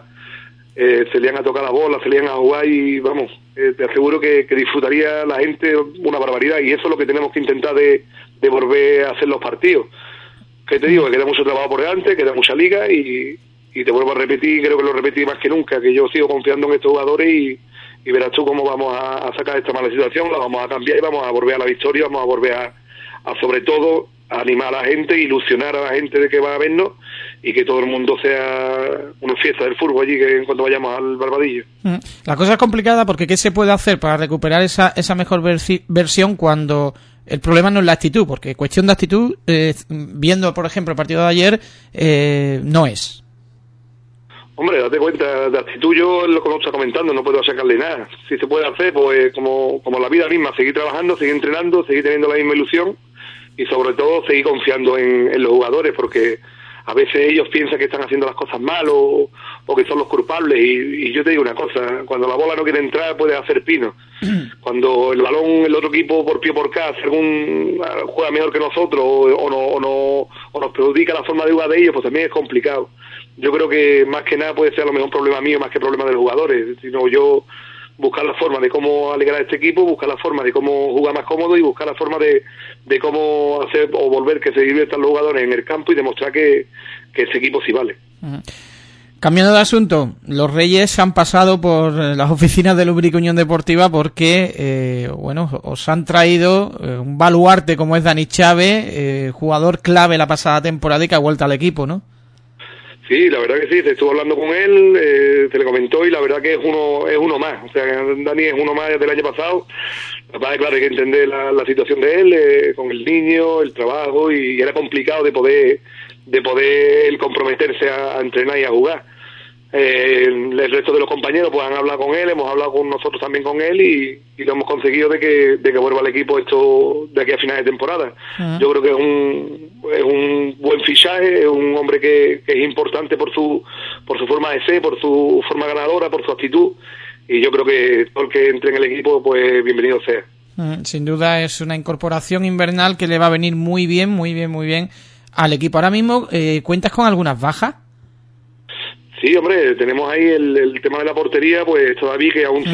se le han a tocar la bola, se le han a jugar, y vamos, te aseguro que disfrutaría la gente una barbaridad, y eso es lo que tenemos que intentar de volver a hacer los partidos. Que te digo, que queda mucho trabajo por delante, queda mucha liga, y te vuelvo a repetir, creo que lo repetí más que nunca, que yo sigo confiando en estos jugadores, y verás tú cómo vamos a sacar esta mala situación, la vamos a cambiar y vamos a volver a la victoria, vamos a volver a sobre todo a animar a la gente, ilusionar a la gente de que va a vernos, y que todo el mundo sea una fiesta del fútbol allí que en cuanto vayamos al Barbadillo. La cosa es complicada, porque ¿qué se puede hacer para recuperar esa mejor versión cuando el problema no es la actitud? Porque cuestión de actitud, viendo por ejemplo el partido de ayer, no es. Hombre, date cuenta, de actitud yo lo que nos está comentando, no puedo sacarle nada. Si se puede hacer, pues como la vida misma, seguir trabajando, seguir entrenando, seguir teniendo la misma ilusión, y sobre todo seguir confiando en los jugadores, porque a veces ellos piensan que están haciendo las cosas mal o que son los culpables, y yo te digo una cosa, cuando la bola no quiere entrar puedes hacer pino. Cuando el balón, el otro equipo por pie por cá, juega mejor que nosotros o nos perjudica la forma de jugar de ellos, pues también es complicado. Yo creo que más que nada puede ser a lo mejor un problema mío más que problema de los jugadores, sino yo buscar la forma de cómo alegrar a este equipo, buscar la forma de cómo jugar más cómodo, y buscar la forma de cómo hacer o volver que se diviertan los jugadores en el campo, y demostrar que ese equipo sí vale. Cambiando de asunto, los Reyes han pasado por las oficinas de Lubrica Unión Deportiva porque, os han traído un baluarte como es Dani Chávez, jugador clave la pasada temporada y que ha vuelto al equipo, ¿no? Sí, la verdad que sí, se estuvo hablando con él, se le comentó, y la verdad que es uno más. O sea, Dani es uno más del año pasado. Claro, hay que entender la situación de él, con el niño, el trabajo, y era complicado de poder él comprometerse a entrenar y a jugar. el resto de los compañeros pues han hablado con él, hemos hablado con nosotros también con él y lo hemos conseguido de que vuelva al equipo esto de aquí a finales de temporada. Yo creo que es un buen fichaje, es un hombre que es importante por su forma de ser, por su forma ganadora, por su actitud, y yo creo que todo el que entre en el equipo pues bienvenido sea. Sin duda es una incorporación invernal que le va a venir muy bien al equipo. Ahora mismo, ¿cuentas con algunas bajas? Sí, hombre, tenemos ahí el tema de la portería, pues todavía que aún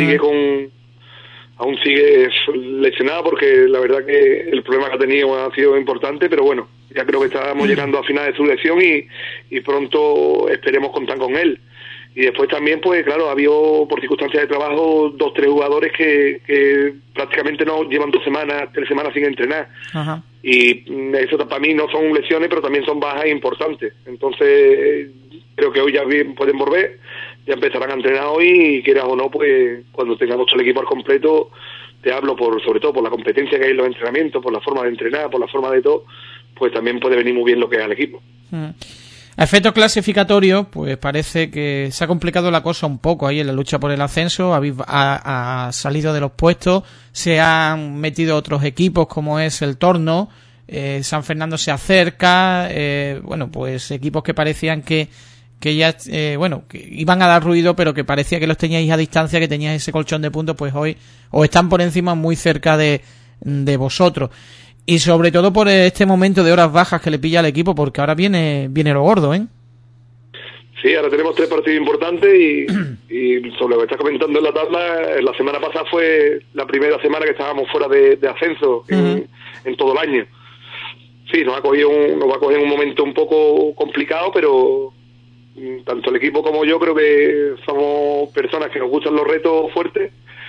sigue lesionado, porque la verdad que el problema que ha tenido ha sido importante, pero bueno, ya creo que estamos llegando a final de su lesión y pronto esperemos contar con él. Y después también, pues claro, ha habido por circunstancias de trabajo 2-3 jugadores que prácticamente no llevan 3 semanas sin entrenar. Ajá. Y eso para mí no son lesiones, pero también son bajas importantes. Entonces creo que hoy ya bien pueden volver, ya empezarán a entrenar hoy y quieras o no, pues cuando tengamos el equipo al completo, te hablo sobre todo por la competencia que hay en los entrenamientos, por la forma de entrenar, por la forma de todo, pues también puede venir muy bien lo que es al equipo. A efectos clasificatorios, pues parece que se ha complicado la cosa un poco ahí en la lucha por el ascenso. Ha salido de los puestos, se han metido otros equipos como es el Torno, San Fernando se acerca, bueno, pues equipos que parecían que ya, que iban a dar ruido, pero que parecía que los teníais a distancia, que teníais ese colchón de puntos, pues hoy os están por encima muy cerca de vosotros. Y sobre todo por este momento de horas bajas que le pilla al equipo, porque ahora viene lo gordo, ¿eh? Sí, ahora tenemos 3 partidos importantes y sobre lo que estás comentando en la tabla, la semana pasada fue la primera semana que estábamos fuera de ascenso en todo el año. Sí, nos va a coger un momento un poco complicado, pero tanto el equipo como yo creo que somos personas que nos gustan los retos fuertes.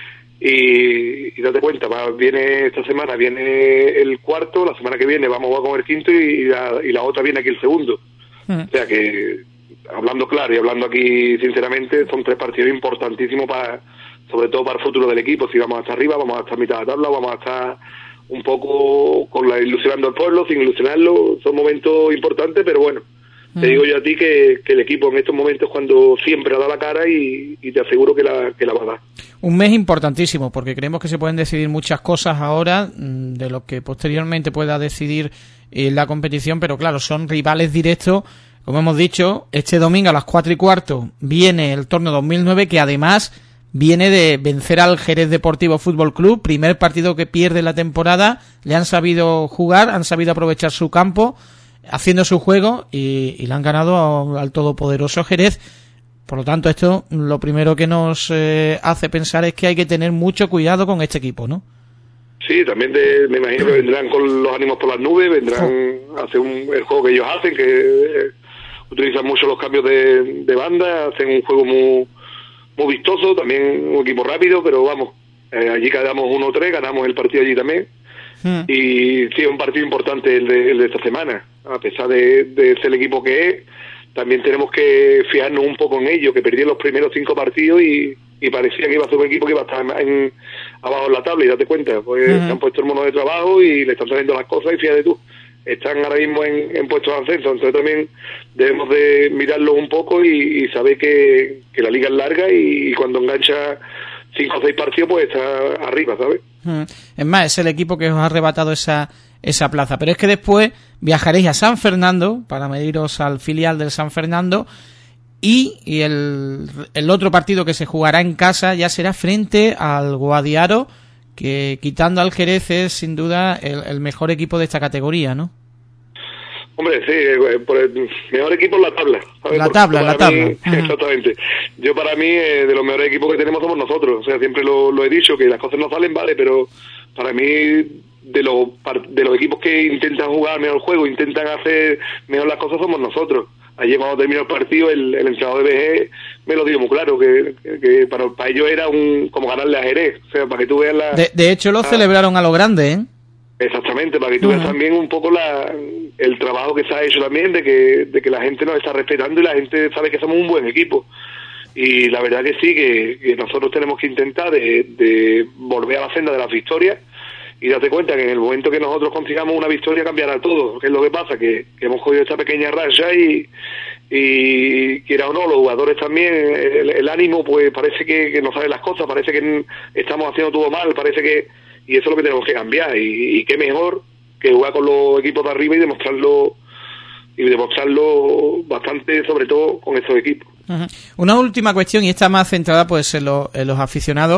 Y date cuenta, viene esta semana, viene el cuarto, la semana que viene vamos a jugar con el quinto y la otra viene aquí el segundo. O sea que, hablando claro y hablando aquí sinceramente, son 3 partidos importantísimos sobre todo para el futuro del equipo. Si vamos hasta arriba, vamos a estar a mitad de la tabla, vamos a estar un poco ilusionando al pueblo, sin ilusionarlo. Son momentos importantes, pero bueno, te digo yo a ti que el equipo en estos momentos cuando siempre ha dado la cara y te aseguro que la va a dar. Un mes importantísimo, porque creemos que se pueden decidir muchas cosas ahora de lo que posteriormente pueda decidir la competición, pero claro, son rivales directos. Como hemos dicho, este domingo a las 4:15 viene el Torno 2009, que además viene de vencer al Jerez Deportivo Fútbol Club, primer partido que pierde la temporada. Le han sabido jugar, han sabido aprovechar su campo, haciendo su juego y le han ganado al todopoderoso Jerez. Por lo tanto, esto lo primero que nos hace pensar es que hay que tener mucho cuidado con este equipo, ¿no? Sí, también me imagino que vendrán con los ánimos por las nubes, vendrán a hacer el juego que ellos hacen, que utilizan mucho los cambios de banda, hacen un juego muy vistoso, también un equipo rápido, pero vamos, allí quedamos 1-3, ganamos el partido allí también. Y sí, es un partido importante el de esta semana, a pesar de ser el equipo que es. También tenemos que fijarnos un poco en ello, que perdieron los primeros 5 partidos y parecía que iba a ser un equipo que iba a estar abajo en la tabla, y date cuenta, pues se han puesto el mono de trabajo y le están saliendo las cosas, y fíjate tú, están ahora mismo en puestos de ascenso. Entonces también debemos de mirarlo un poco y saber que la liga es larga y cuando engancha 5 o 6 partidos pues está arriba, ¿sabes? Es más, es el equipo que os ha arrebatado esa plaza, pero es que después viajaréis a San Fernando para mediros al filial del San Fernando y el otro partido que se jugará en casa ya será frente al Guadiaro, que quitando al Jerez es sin duda el mejor equipo de esta categoría, ¿no? Hombre, sí, por el mejor equipo en la tabla, ¿sabes? La tabla. Exactamente. Yo para mí, de los mejores equipos que tenemos somos nosotros. O sea, siempre lo he dicho, que las cosas no salen, vale, pero para mí, de los equipos que intentan jugar mejor juego, intentan hacer mejor las cosas, somos nosotros. Ayer cuando terminó el partido, el entrenador de BG me lo dijo muy claro, que para ellos era como ganarle a Jerez. O sea, para que tú veas De hecho, lo celebraron a lo grande, ¿eh? Exactamente, para que tú veas también un poco el trabajo que se ha hecho también, de que la gente nos está respetando y la gente sabe que somos un buen equipo. Y la verdad que sí, que nosotros tenemos que intentar de volver a la senda de las victorias y date cuenta que en el momento que nosotros consigamos una victoria cambiará todo. ¿Qué es lo que pasa? Que hemos cogido esta pequeña racha y y quiera o no, los jugadores también, el ánimo, pues parece que no saben las cosas, parece que estamos haciendo todo mal, parece que, y eso es lo que tenemos que cambiar, y qué mejor que jugar con los equipos de arriba y demostrarlo bastante, sobre todo con esos equipos. Uh-huh. Una última cuestión, y esta más centrada pues en los aficionados.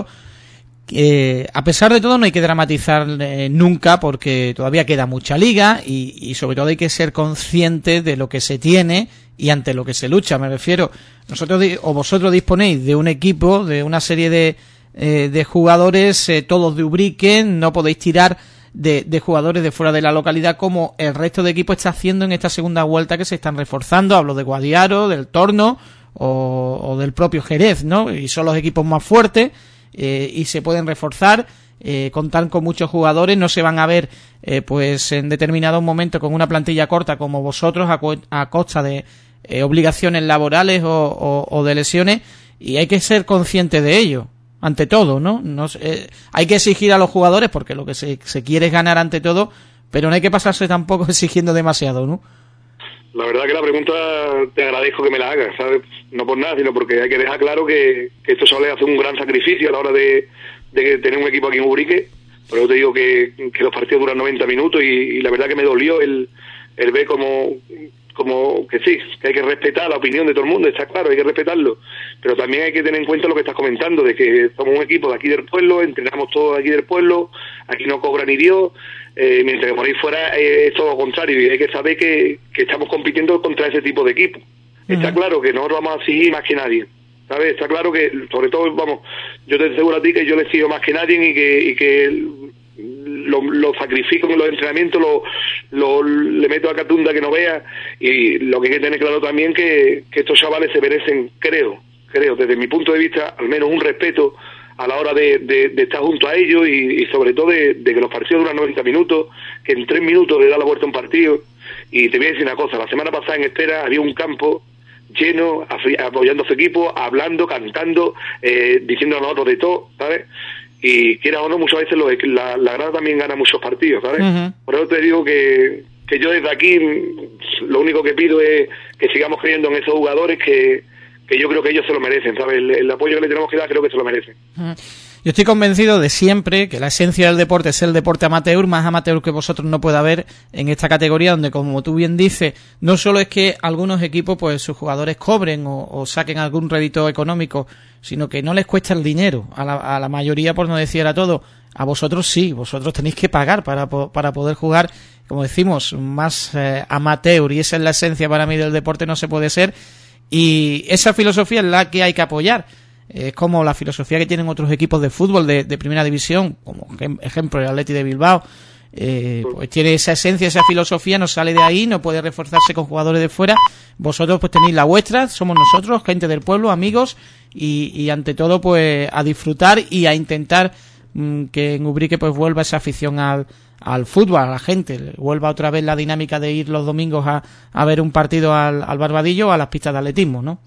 A pesar de todo no hay que dramatizar nunca, porque todavía queda mucha liga y sobre todo hay que ser consciente de lo que se tiene y ante lo que se lucha. Me refiero, vosotros disponéis de un equipo, de una serie de jugadores, todos de Ubrique, no podéis tirar de jugadores de fuera de la localidad como el resto de equipos está haciendo en esta segunda vuelta, que se están reforzando. Hablo de Guadiaro, del Torno o del propio Jerez, ¿no? Y son los equipos más fuertes. Y se pueden reforzar, contar con muchos jugadores, no se van a ver pues en determinados momentos con una plantilla corta como vosotros a costa de obligaciones laborales o de lesiones, y hay que ser consciente de ello ante todo, ¿no? Hay que exigir a los jugadores porque lo que se quiere es ganar ante todo, pero no hay que pasarse tampoco exigiendo demasiado, ¿no? La verdad que la pregunta te agradezco que me la hagas, ¿sabes? No por nada, sino porque hay que dejar claro que esto suele hacer un gran sacrificio a la hora de tener un equipo aquí en Ubrique. Pero yo te digo que los partidos duran 90 minutos y la verdad que me dolió el ver como que sí, que hay que respetar la opinión de todo el mundo, está claro, hay que respetarlo. Pero también hay que tener en cuenta lo que estás comentando, de que somos un equipo de aquí del pueblo, entrenamos todos aquí del pueblo, aquí no cobra ni Dios. Mientras que por ahí fuera es todo lo contrario, y hay que saber que estamos compitiendo contra ese tipo de equipos. Está claro que nosotros vamos a exigir más que nadie, ¿sabes? Está claro que, sobre todo, vamos, yo te aseguro a ti que yo le exijo más que nadie y que lo sacrifico en los entrenamientos, le meto a Catunda que no vea, y lo que hay que tener claro también que estos chavales se merecen, creo, desde mi punto de vista, al menos un respeto a la hora de estar junto a ellos y sobre todo de que los partidos duran 90 minutos, que en 3 minutos le da la vuelta a un partido. Y te voy a decir una cosa, la semana pasada en Estera había un campo lleno, apoyando a su equipo, hablando, cantando, diciendo a nosotros de todo, ¿sabes? Y quieras o no, muchas veces la grada también gana muchos partidos, ¿sabes? Uh-huh. Por eso te digo que yo desde aquí lo único que pido es que sigamos creyendo en esos jugadores que yo creo que ellos se lo merecen, ¿sabes? El apoyo que le tenemos que dar creo que se lo merecen. Yo estoy convencido de siempre que la esencia del deporte es el deporte amateur, más amateur que vosotros no puede haber en esta categoría, donde, como tú bien dices, no solo es que algunos equipos, pues sus jugadores cobren o saquen algún rédito económico, sino que no les cuesta el dinero, a la mayoría, por no decir a todo. A vosotros sí, vosotros tenéis que pagar para poder jugar, como decimos, más amateur, y esa es la esencia para mí del deporte, no se puede ser. Y esa filosofía es la que hay que apoyar. Es como la filosofía que tienen otros equipos de fútbol de primera división, como ejemplo el Atleti de Bilbao. Pues tiene esa esencia, esa filosofía, no sale de ahí, no puede reforzarse con jugadores de fuera. Vosotros pues tenéis la vuestra, somos nosotros, gente del pueblo, amigos, y ante todo pues a disfrutar y a intentar que en Ubrique pues vuelva esa afición al fútbol, a la gente, vuelva otra vez la dinámica de ir los domingos a ver un partido al Barbadillo o a las pistas de atletismo, ¿no?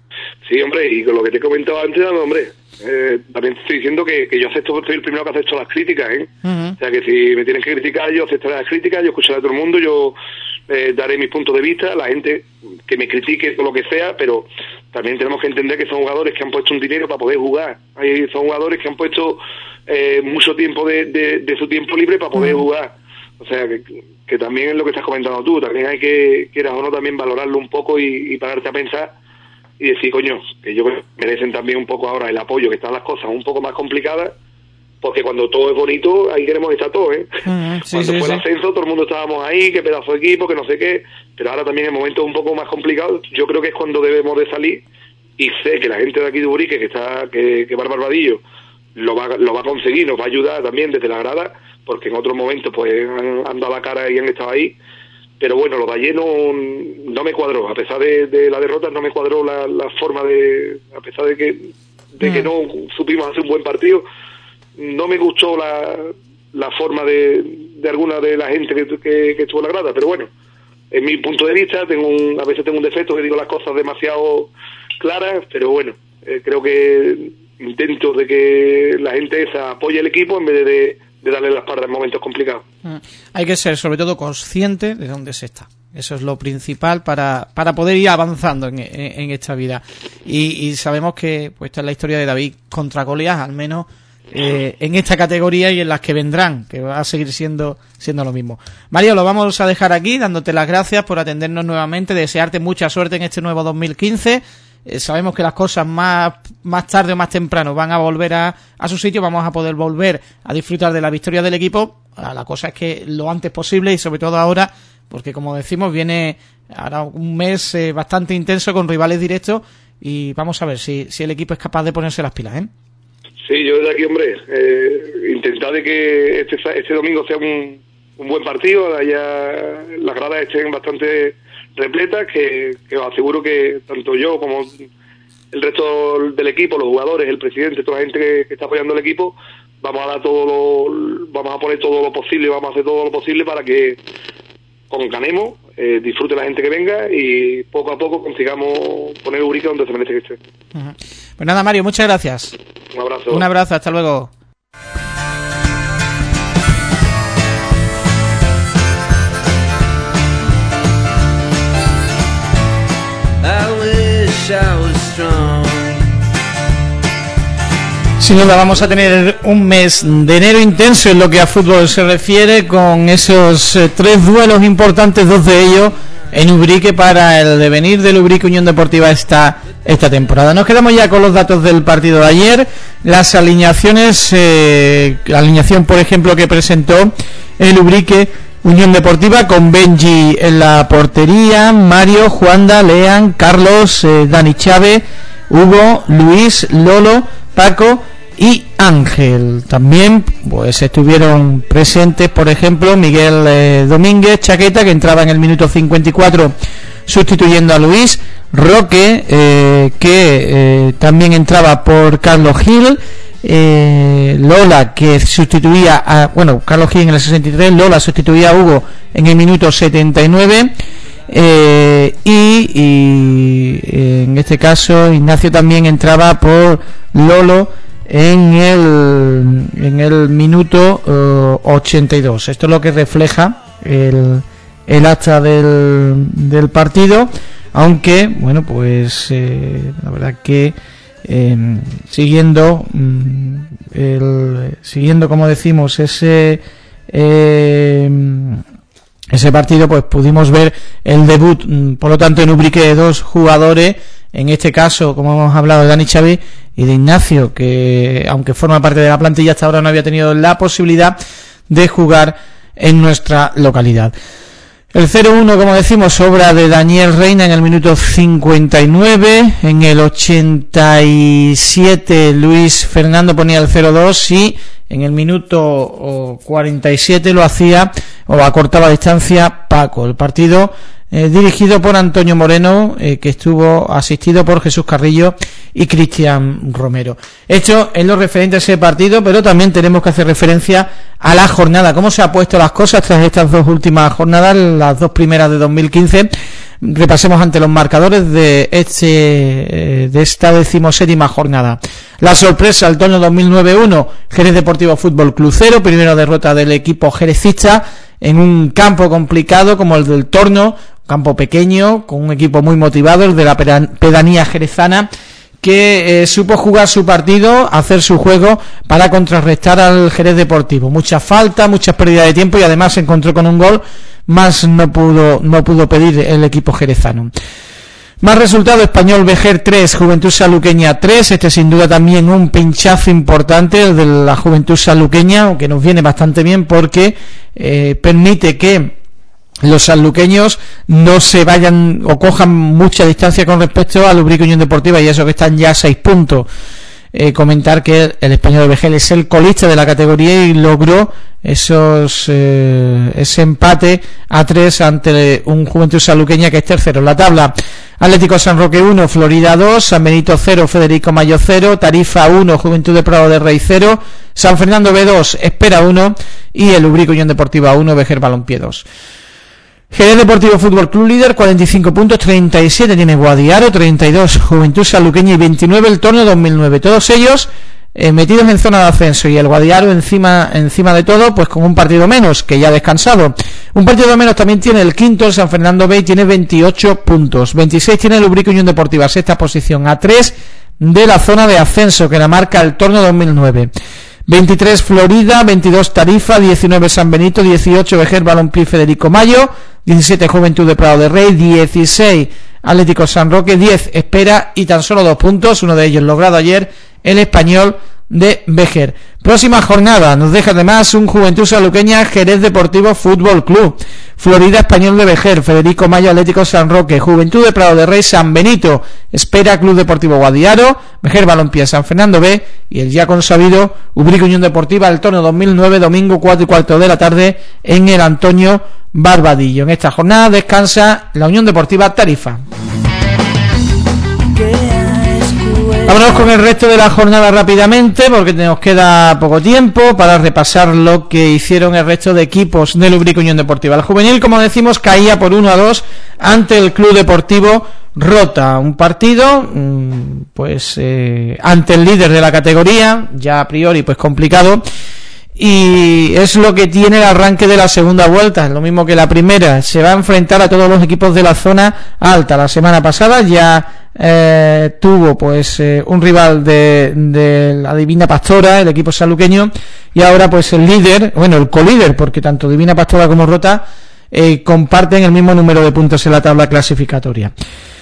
Sí, hombre, y con lo que te he comentado antes, hombre, también te estoy diciendo que yo soy el primero que acepto las críticas, ¿eh? Uh-huh. O sea, que si me tienen que criticar, yo aceptaré las críticas, yo escucharé a todo el mundo, yo daré mis puntos de vista, la gente que me critique o lo que sea, pero también tenemos que entender que son jugadores que han puesto un dinero para poder jugar. Son jugadores que han puesto mucho tiempo de su tiempo libre para poder jugar. O sea, que también es lo que estás comentando tú, también hay que, quieras o no, también valorarlo un poco y pararte a pensar y decir, coño, que yo creo que merecen también un poco ahora el apoyo, que están las cosas un poco más complicadas, porque cuando todo es bonito, ahí queremos estar todos, ¿eh? Cuando fue el ascenso, todo el mundo estábamos ahí, qué pedazo de equipo, que no sé qué, pero ahora también en momentos un poco más complicados, yo creo que es cuando debemos de salir, y sé que la gente de aquí de Ubrique, que va al Barbadillo, lo va a conseguir, nos va a ayudar también desde la grada, porque en otros momentos pues han dado la cara y han estado ahí. Pero bueno, lo de ayer no me cuadró, a pesar de la derrota no me cuadró la forma a pesar de que no supimos hacer un buen partido, no me gustó la forma de alguna de la gente que estuvo en la grada, pero bueno, en mi punto de vista a veces tengo un defecto que digo las cosas demasiado claras, pero bueno, creo que intento de que la gente esa apoye el equipo en vez de darle la espalda en momentos complicados. Hay que ser sobre todo consciente de dónde se está. Eso es lo principal para poder ir avanzando en esta vida. Y sabemos que pues esta es la historia de David contra Goliat, al menos en esta categoría y en las que vendrán, que va a seguir siendo lo mismo. Mario, lo vamos a dejar aquí, dándote las gracias por atendernos nuevamente, desearte mucha suerte en este nuevo 2015. Sabemos que las cosas más tarde o más temprano van a volver a su sitio, vamos a poder volver a disfrutar de la victoria del equipo. La cosa es que lo antes posible y sobre todo ahora, porque como decimos, viene ahora un mes bastante intenso con rivales directos y vamos a ver si el equipo es capaz de ponerse las pilas, ¿eh? Sí, yo desde aquí, hombre, intentar de que este domingo sea un buen partido, haya las gradas estén bastante repletas, que os aseguro que tanto yo como el resto del equipo, los jugadores, el presidente, toda la gente que está apoyando el equipo, vamos a poner todo lo posible, vamos a hacer todo lo posible para que con ganemos, disfrute la gente que venga y poco a poco consigamos poner Ubrique donde se merece que esté. Uh-huh. Pues nada, Mario, muchas gracias. Un abrazo. Un abrazo, hasta luego. Sin duda vamos a tener un mes de enero intenso en lo que a fútbol se refiere, con esos 3 duelos importantes, 2 de ellos en Ubrique para el devenir del Ubrique Unión Deportiva esta temporada. Nos quedamos ya con los datos del partido de ayer, las alineaciones, la alineación por ejemplo que presentó el Ubrique Unión Deportiva, con Benji en la portería, Mario, Juanda, Lean, Carlos, Dani Chávez, Hugo, Luis, Lolo, Paco y Ángel. También pues estuvieron presentes, por ejemplo, Miguel Domínguez Chaqueta, que entraba en el minuto 54 sustituyendo a Luis, Roque, que también entraba por Carlos Gil, Lola, que sustituía Carlos Gil en el 63, Lola sustituía a Hugo en el minuto 79, y en este caso Ignacio también entraba por Lolo en el minuto 82. Esto es lo que refleja el acta del partido, aunque bueno, pues la verdad que siguiendo como decimos ese partido, pues pudimos ver el debut, por lo tanto en Ubrique, de 2 jugadores, en este caso, como hemos hablado, de Dani Chávez y de Ignacio, que aunque forma parte de la plantilla, hasta ahora no había tenido la posibilidad de jugar en nuestra localidad. El 0-1, como decimos, obra de Daniel Reina en el minuto 59, en el 87 Luis Fernando ponía el 0-2 y en el minuto 47 lo hacía o acortaba distancia Paco. El partido dirigido por Antonio Moreno, que estuvo asistido por Jesús Carrillo y Cristian Romero. Esto es lo referente a ese partido, pero también tenemos que hacer referencia a la jornada, cómo se han puesto las cosas tras estas 2 últimas jornadas, las 2 primeras de 2015. Repasemos ante los marcadores de esta 17ª jornada. La sorpresa, el torneo 2009-1, Jerez Deportivo Fútbol Club 0, primera derrota del equipo jerezista en un campo complicado como el del Torno, campo pequeño, con un equipo muy motivado, el de la pedanía jerezana, que supo jugar su partido, hacer su juego para contrarrestar al Jerez Deportivo. Muchas faltas, muchas pérdidas de tiempo y además se encontró con un gol, más no pudo pedir el equipo jerezano. Más resultado: Español Vejer 3, Juventud Sanluqueña 3. Este sin duda también un pinchazo importante, el de la Juventud Sanluqueña, que nos viene bastante bien porque permite que los sanluqueños no se vayan o cojan mucha distancia con respecto al Ubrique Unión Deportiva, y eso que están ya a 6 puntos. Comentar que el Español de Vejer es el colista de la categoría y logró ese empate a 3 ante un Juventud Sanluqueña que es tercero en la tabla. Atlético San Roque 1, Florida 2, San Benito 0, Federico Mayo 0, Tarifa 1, Juventud de Prado de Rey 0, San Fernando B2, Espera 1 y el Ubrique Unión Deportiva 1, Vejer Balompié 2. Jerez Deportivo Fútbol Club líder, 45 puntos, 37 tiene Guadiaro, 32 Juventud Sanluqueña y 29 el Torneo 2009. Todos ellos metidos en zona de ascenso, y el Guadiaro encima de todo, pues con un partido menos, que ya ha descansado. Un partido menos también tiene el quinto, el San Fernando B, tiene 28 puntos. 26 tiene el Ubrique Unión Deportiva, sexta posición, a 3 de la zona de ascenso, que la marca el torneo 2009. 23 Florida, 22 Tarifa, 19 San Benito, 18 Vejer Balompié Federico Mayo, 17 Juventud de Prado de Rey, 16 Atlético San Roque, 10 Espera y tan solo 2 puntos, uno de ellos logrado ayer, el Español de Vejer. Próxima jornada nos deja además un Juventud Sanluqueña Jerez Deportivo Fútbol Club, Florida Español de Vejer, Federico Mayo Atlético San Roque, Juventud de Prado de Rey San Benito, Espera Club Deportivo Guadiaro, Vejer Balompié San Fernando B y el ya consabido Ubrique Unión Deportiva, el torneo 2009, domingo 4:15 de la tarde en el Antonio Barbadillo. En esta jornada descansa la Unión Deportiva Tarifa. Vámonos con el resto de la jornada rápidamente, porque nos queda poco tiempo para repasar lo que hicieron el resto de equipos del Ubrique Unión Deportiva. El juvenil, como decimos, caía por 1-2 ante el Club Deportivo Rota. Un partido, pues, ante el líder de la categoría, ya a priori, pues complicado. Y es lo que tiene el arranque de la segunda vuelta, lo mismo que la primera. Se va a enfrentar a todos los equipos de la zona alta. La semana pasada ya tuvo pues un rival de la Divina Pastora, el equipo sanluqueño, y ahora pues el líder, bueno, el colíder, porque tanto Divina Pastora como Rota comparten el mismo número de puntos en la tabla clasificatoria.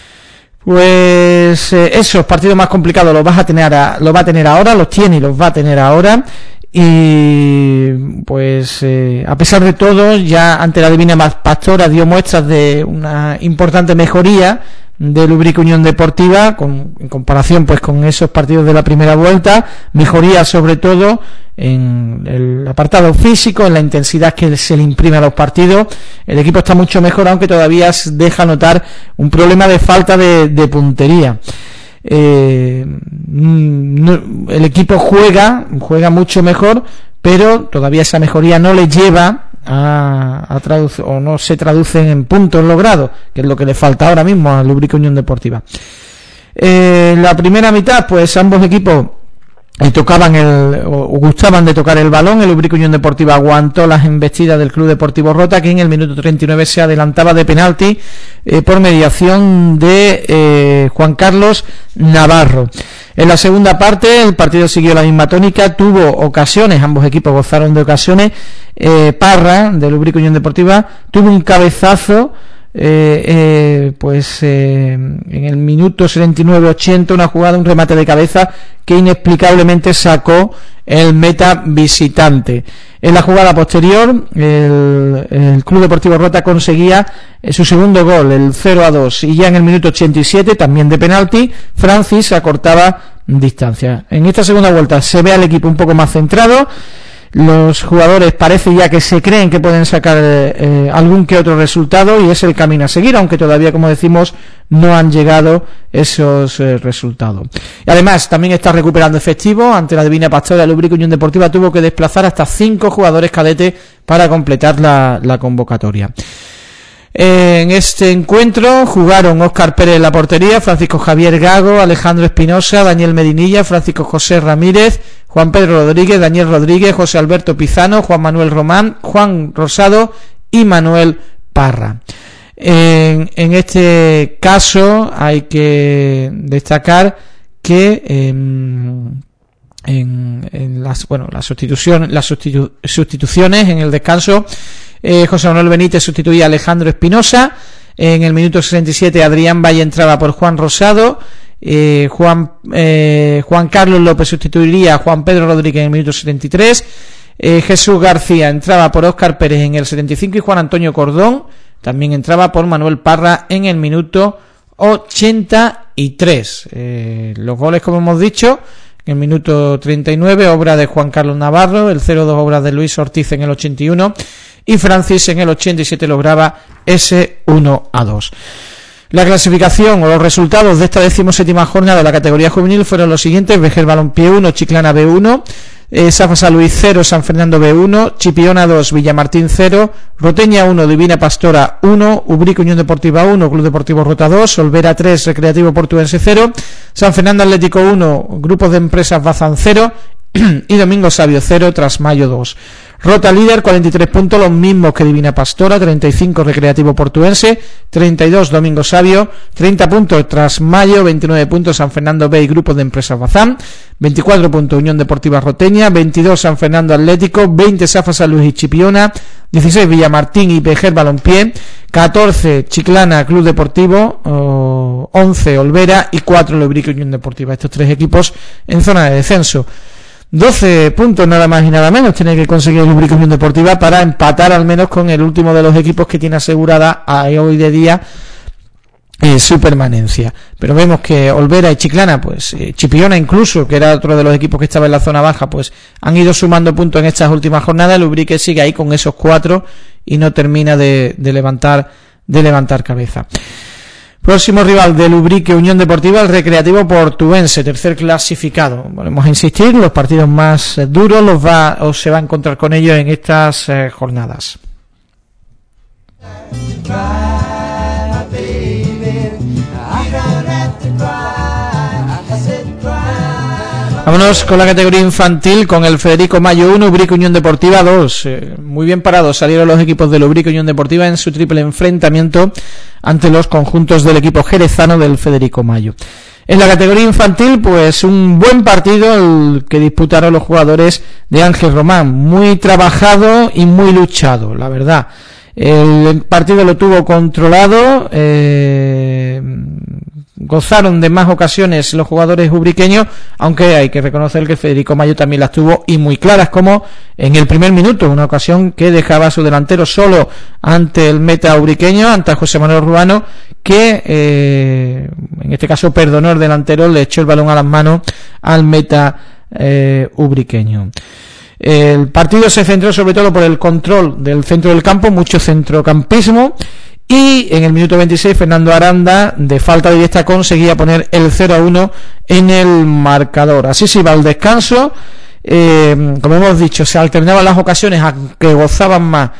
Pues esos partidos más complicados los va a tener ahora, los tiene y los va a tener ahora. Y pues a pesar de todo, ya ante la Divina Pastora dio muestras de una importante mejoría del Ubrique Unión Deportiva en comparación pues con esos partidos de la primera vuelta, mejoría sobre todo en el apartado físico, en la intensidad que se le imprime a los partidos. El equipo está mucho mejor, aunque todavía deja notar un problema de falta de puntería. El equipo juega mucho mejor, pero todavía esa mejoría no le lleva a traducir, o no se traducen en puntos logrados, que es lo que le falta ahora mismo al Ubrique Unión Deportiva. La primera mitad, pues ambos equipos gustaban de tocar el balón. El Ubrique Unión Deportiva aguantó las embestidas del Club Deportivo Rota, que en el minuto 39 se adelantaba de penalti por mediación de Juan Carlos Navarro. En la segunda parte el partido siguió la misma tónica, tuvo ocasiones, ambos equipos gozaron de ocasiones. Parra, del Ubrique Unión Deportiva, tuvo un cabezazo en el minuto 79-80, una jugada, un remate de cabeza que inexplicablemente sacó el meta visitante. En la jugada posterior el Club Deportivo Rota conseguía su segundo gol, el 0-2, y ya en el minuto 87, también de penalti, Francis acortaba distancia. En esta segunda vuelta se ve al equipo un poco más centrado. Los jugadores parece ya que se creen que pueden sacar algún que otro resultado, y es el camino a seguir, aunque todavía, como decimos, no han llegado esos resultados. Y además también está recuperando efectivo. Ante la Divina Pastora, el Ubrique Unión Deportiva tuvo que desplazar hasta 5 jugadores cadetes para completar la convocatoria. En este encuentro jugaron Óscar Pérez en la portería, Francisco Javier Gago, Alejandro Espinosa, Daniel Medinilla, Francisco José Ramírez, Juan Pedro Rodríguez, Daniel Rodríguez, José Alberto Pizano, Juan Manuel Román, Juan Rosado y Manuel Parra. En este caso hay que destacar que en las sustituciones en el descanso, José Manuel Benítez sustituía a Alejandro Espinosa. En el minuto 67 Adrián Valle entraba por Juan Rosado. Juan Carlos López sustituiría a Juan Pedro Rodríguez en el minuto 73. Jesús García entraba por Óscar Pérez en el 75 y Juan Antonio Cordón también entraba por Manuel Parra en el minuto 83. Los goles, como hemos dicho, en el minuto 39 obra de Juan Carlos Navarro, el 0-2 obra de Luis Ortiz en el 81 y Francis en el 87 lograba ese 1-2. La clasificación o los resultados de esta 17ª jornada de la categoría juvenil fueron los siguientes: Vejer Balompié 1, Chiclana B 1, Safa San Luis 0, San Fernando B1, Chipiona 2, Villamartín 0, Roteña 1, Divina Pastora 1, Ubrique Unión Deportiva 1, Club Deportivo Rota 2, Olvera 3, Recreativo Portuense 0, San Fernando Atlético 1, Grupos de Empresas Bazán 0 y Domingo Sabio 0, Trasmayo 2. Rota líder, 43 puntos, los mismos que Divina Pastora, 35 Recreativo Portuense, 32 Domingo Sabio, 30 puntos Trasmayo, 29 puntos San Fernando B y Grupos de Empresas Bazán, 24 puntos Unión Deportiva Roteña, 22 San Fernando Atlético, 20 Safa San Luis y Chipiona, 16 Villamartín y Pejer Balompié, 14 Chiclana Club Deportivo, 11 Olvera y 4 Lubrique Unión Deportiva. Estos tres equipos en zona de descenso. 12 puntos nada más y nada menos tiene que conseguir el Lubrique Unión Deportiva para empatar al menos con el último de los equipos que tiene asegurada a hoy de día su permanencia. Pero vemos que Olvera y Chiclana, pues Chipiona incluso, que era otro de los equipos que estaba en la zona baja, pues han ido sumando puntos en estas últimas jornadas. El Lubrique sigue ahí con esos 4 y no termina de levantar cabeza. Próximo rival del Ubrique Unión Deportiva, el Recreativo Portuense, tercer clasificado. Volvemos a insistir, los partidos más duros se va a encontrar con ellos en estas jornadas. Vámonos con la categoría infantil, con el Federico Mayo 1, Ubrique Unión Deportiva 2. Muy bien parados salieron los equipos del Ubrique Unión Deportiva en su triple enfrentamiento ante los conjuntos del equipo jerezano del Federico Mayo. En la categoría infantil, pues un buen partido el que disputaron los jugadores de Ángel Román, muy trabajado y muy luchado, la verdad. El partido lo tuvo controlado, gozaron de más ocasiones los jugadores ubriqueños, aunque hay que reconocer que Federico Mayo también las tuvo y muy claras, como en el primer minuto, una ocasión que dejaba a su delantero solo ante el meta ubriqueño, ante José Manuel Ruano, que en este caso perdonó el delantero, le echó el balón a las manos al meta ubriqueño. El partido se centró sobre todo por el control del centro del campo, mucho centrocampismo, y en el minuto 26 Fernando Aranda, de falta directa, conseguía poner el 0-1 en el marcador. Así se iba al descanso. Como hemos dicho, se alternaban las ocasiones, aunque gozaban más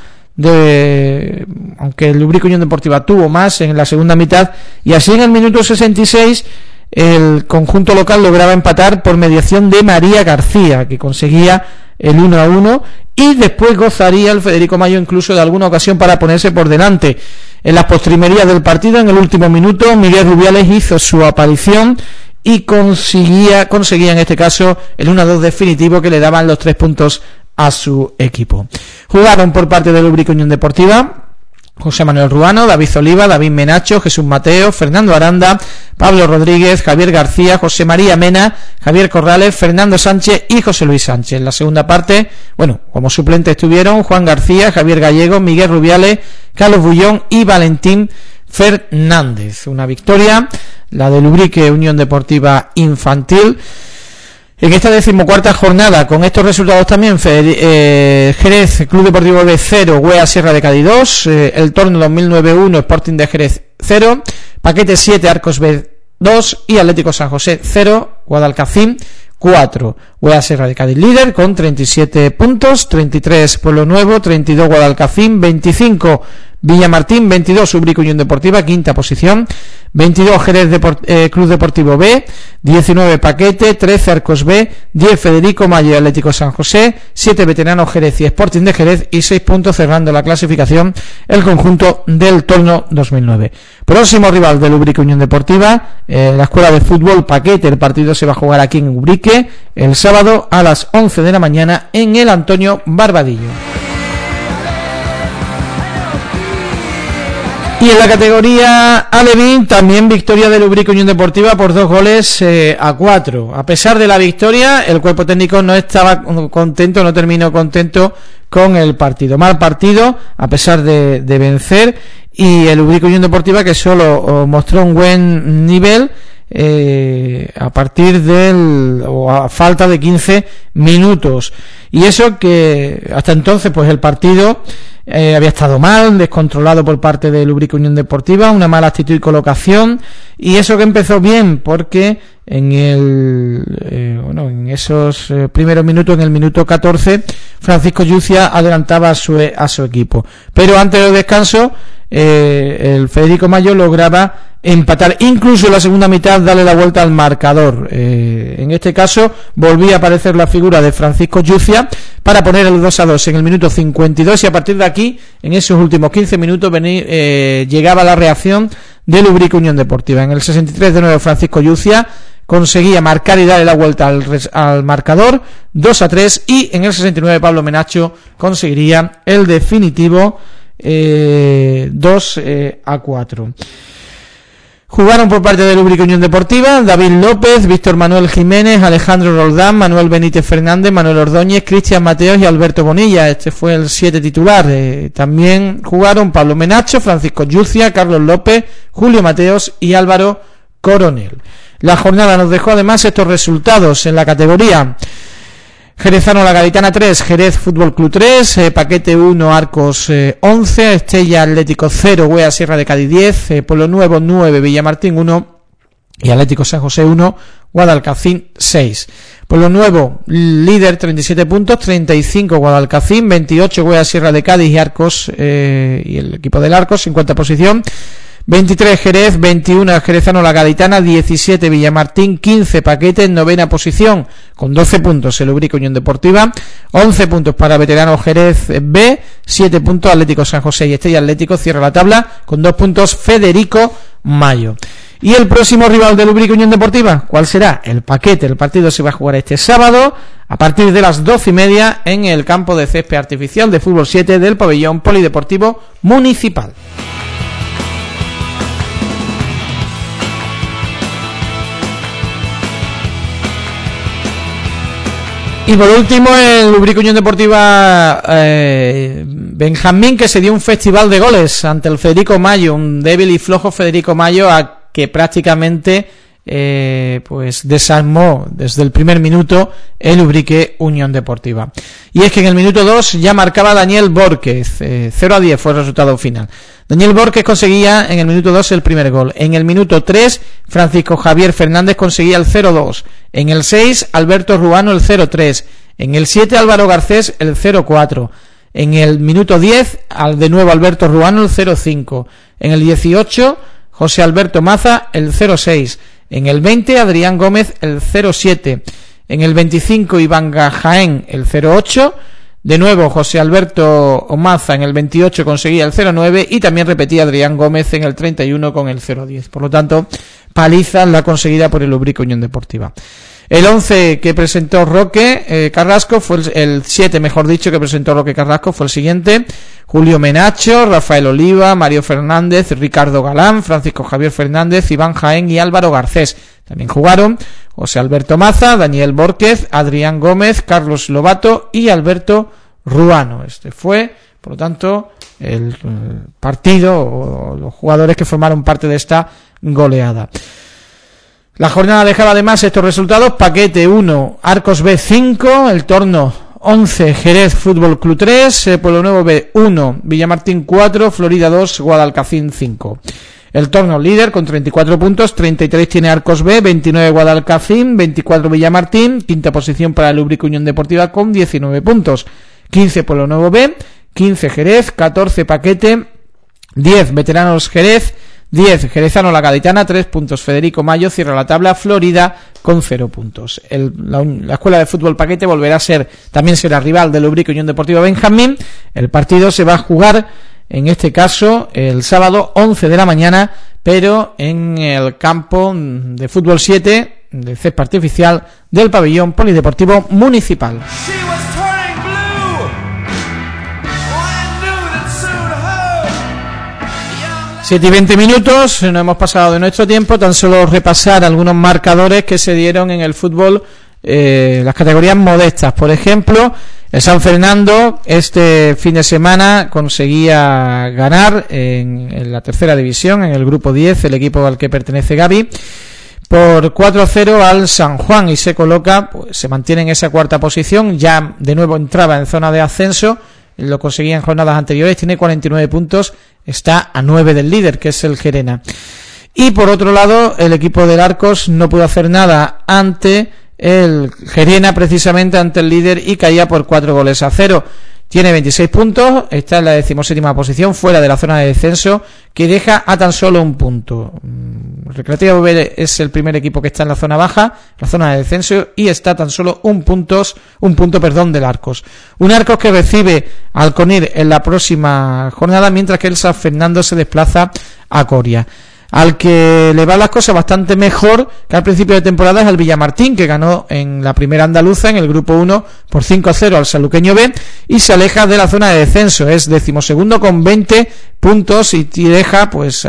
aunque el Ubrique Unión Deportiva tuvo más en la segunda mitad, y así en el minuto 66 el conjunto local lograba empatar por mediación de María García, que conseguía el 1-1, y después gozaría el Federico Mayo incluso de alguna ocasión para ponerse por delante. En las postrimerías del partido, en el último minuto, Miguel Rubiales hizo su aparición y conseguía en este caso el 1-2 definitivo que le daban los 3 puntos a su equipo. Jugaron por parte del Ubrique Unión Deportiva José Manuel Ruano, David Oliva, David Menacho, Jesús Mateo, Fernando Aranda, Pablo Rodríguez, Javier García, José María Mena, Javier Corrales, Fernando Sánchez y José Luis Sánchez. En la segunda parte, como suplentes estuvieron Juan García, Javier Gallego, Miguel Rubiales, Carlos Bullón y Valentín Fernández. Una victoria, la del Ubrique Unión Deportiva Infantil. En esta 14ª jornada, con estos resultados también, Jerez, Club Deportivo B 0, UEA Sierra de Cádiz 2, el Torno 2009 1, Sporting de Jerez 0, Paquete 7, Arcos B 2 y Atlético San José 0, Guadalcacín 4. UEA Sierra de Cádiz líder con 37 puntos, 33 Pueblo Nuevo, 32 Guadalcacín, 25 Villamartín, 22 Ubrique Unión Deportiva, quinta posición, 22 Jerez Club Deportivo B, 19 Paquete, 13 Arcos B, 10 Federico Mayo y Atlético San José, 7 Veteranos Jerez y Sporting de Jerez y 6 puntos cerrando la clasificación el conjunto del Torno 2009. Próximo rival del Ubrique Unión Deportiva, la Escuela de Fútbol Paquete. El partido se va a jugar aquí en Ubrique el sábado a las 11 de la mañana en el Antonio Barbadillo. Y en la categoría Alevín, también victoria del Ubrique Unión Deportiva por 2-4. A pesar de la victoria, el cuerpo técnico no estaba contento, no terminó contento con el partido. Mal partido, a pesar de vencer, y el Ubrique Unión Deportiva que solo mostró un buen nivel a partir a falta de 15 minutos. Y eso que hasta entonces, pues el partido había estado mal, descontrolado por parte de Lubrica Unión Deportiva, una mala actitud y colocación, y eso que empezó bien, porque en esos primeros minutos, en el minuto 14, Francisco Yucia adelantaba a su equipo, pero antes del descanso el Federico Mayo lograba empatar, incluso en la segunda mitad darle la vuelta al marcador. En este caso volvía a aparecer la figura de Francisco Yucia para poner el 2-2 en el minuto 52, y a partir de aquí, en esos últimos 15 minutos llegaba la reacción de Lubrica Unión Deportiva. En el 63 de nuevo Francisco Yucia conseguía marcar y darle la vuelta al marcador, 2-3, y en el 69 Pablo Menacho conseguiría el definitivo 2-4. Jugaron por parte de Lubrica Unión Deportiva David López, Víctor Manuel Jiménez, Alejandro Roldán, Manuel Benítez Fernández, Manuel Ordóñez, Cristian Mateos y Alberto Bonilla. Este fue el 7 titular. También jugaron Pablo Menacho, Francisco Yucia, Carlos López, Julio Mateos y Álvaro Coronel. La jornada nos dejó además estos resultados en la categoría: Jerezano La Gaditana 3, Jerez Fútbol Club 3, Paquete 1, Arcos 11, Estella Atlético 0, Huea Sierra de Cádiz 10, Pueblo Nuevo 9, Villamartín 1 y Atlético San José 1, Guadalcacín 6. Pueblo Nuevo líder, 37 puntos, 35 Guadalcacín, 28 Huea Sierra de Cádiz y Arcos, y el equipo del Arcos, 50 posición. 23 Jerez, 21 Jerezano La Gaditana, 17 Villamartín, 15 Paquete en novena posición con 12 puntos el Lubrica Unión Deportiva, 11 puntos para Veterano Jerez B, 7 puntos Atlético San José y Estella Atlético. Cierra la tabla con 2 puntos Federico Mayo. ¿Y el próximo rival de Lubrica Unión Deportiva? ¿Cuál será? El Paquete. El partido se va a jugar este sábado a partir de las 12:30 en el campo de césped artificial de fútbol 7 del pabellón polideportivo municipal. Y por último, el Lubrica Unión Deportiva Benjamín, que se dio un festival de goles ante el Federico Mayo, un débil y flojo Federico Mayo, a que prácticamente pues desarmó desde el primer minuto el Lubrica Unión Deportiva. Y es que en el minuto 2 ya marcaba Daniel Borquez, 0-10 fue el resultado final. Daniel Borquez conseguía en el minuto 2 el primer gol. En el minuto 3, Francisco Javier Fernández conseguía el 0-2. En el 6, Alberto Ruano el 0-3. En el 7, Álvaro Garcés el 0-4. En el minuto 10, de nuevo Alberto Ruano el 0-5. En el 18, José Alberto Maza el 0-6. En el 20, Adrián Gómez el 0-7. En el 25, Iván Jaén el 0-8. De nuevo, José Alberto Maza en el 28 conseguía el 0-9 y también repetía Adrián Gómez en el 31 con el 0-10. Por lo tanto, paliza la conseguida por el Lubrica Unión Deportiva. El 11 que presentó Roque Carrasco fue el 7, mejor dicho, que presentó Roque Carrasco fue el siguiente: Julio Menacho, Rafael Oliva, Mario Fernández, Ricardo Galán, Francisco Javier Fernández, Iván Jaén y Álvaro Garcés. También jugaron José Alberto Maza, Daniel Borquez, Adrián Gómez, Carlos Lobato y Alberto Ruano. Este fue, por lo tanto, el partido o los jugadores que formaron parte de esta goleada. La jornada dejaba además estos resultados: Paquete 1, Arcos B 5, El Torno 11, Jerez Fútbol Club 3, Pueblo Nuevo B 1, Villamartín 4, Florida 2, Guadalcacín 5. El Torno líder con 34 puntos, 33 tiene Arcos B, 29 Guadalcacín, 24 Villamartín, quinta posición para el Lubrica Unión Deportiva con 19 puntos, 15 Pueblo Nuevo B, 15 Jerez, 14 Paquete, 10 Veteranos Jerez, 10 Jerezano La Gaditana, 3 puntos Federico Mayo. Cierra la tabla Florida con 0 puntos. La Escuela de Fútbol Paquete volverá a ser, también será rival del Lubrica Unión Deportiva Benjamín. El partido se va a jugar, en este caso, el sábado 11 de la mañana, pero en el campo de fútbol 7 de césped artificial del pabellón polideportivo municipal. 7:20 minutos, no hemos pasado de nuestro tiempo, tan solo repasar algunos marcadores que se dieron en el fútbol, las categorías modestas. Por ejemplo, el San Fernando este fin de semana conseguía ganar en la tercera división, en el grupo 10, el equipo al que pertenece Gaby, por 4-0 al San Juan, y se coloca, pues se mantiene en esa cuarta posición. Ya de nuevo entraba en zona de ascenso lo conseguía en jornadas anteriores, tiene 49 puntos, está a 9 del líder, que es el Gerena. Y por otro lado, el equipo del Arcos no pudo hacer nada ante el Gerena, precisamente ante el líder, y caía por 4-0. Tiene 26 puntos, está en la 17ª posición, fuera de la zona de descenso, que deja a tan solo un punto. Recreativo B es el primer equipo que está en la zona baja, la zona de descenso, y está a tan solo un punto del Arcos. Un Arcos que recibe al Conir en la próxima jornada, mientras que el San Fernando se desplaza a Coria. Al que le va las cosas bastante mejor que al principio de temporada es el Villamartín, que ganó en la primera andaluza en el grupo 1 por 5-0 al Sanluqueño B y se aleja de la zona de descenso, es 12º con 20 puntos y deja pues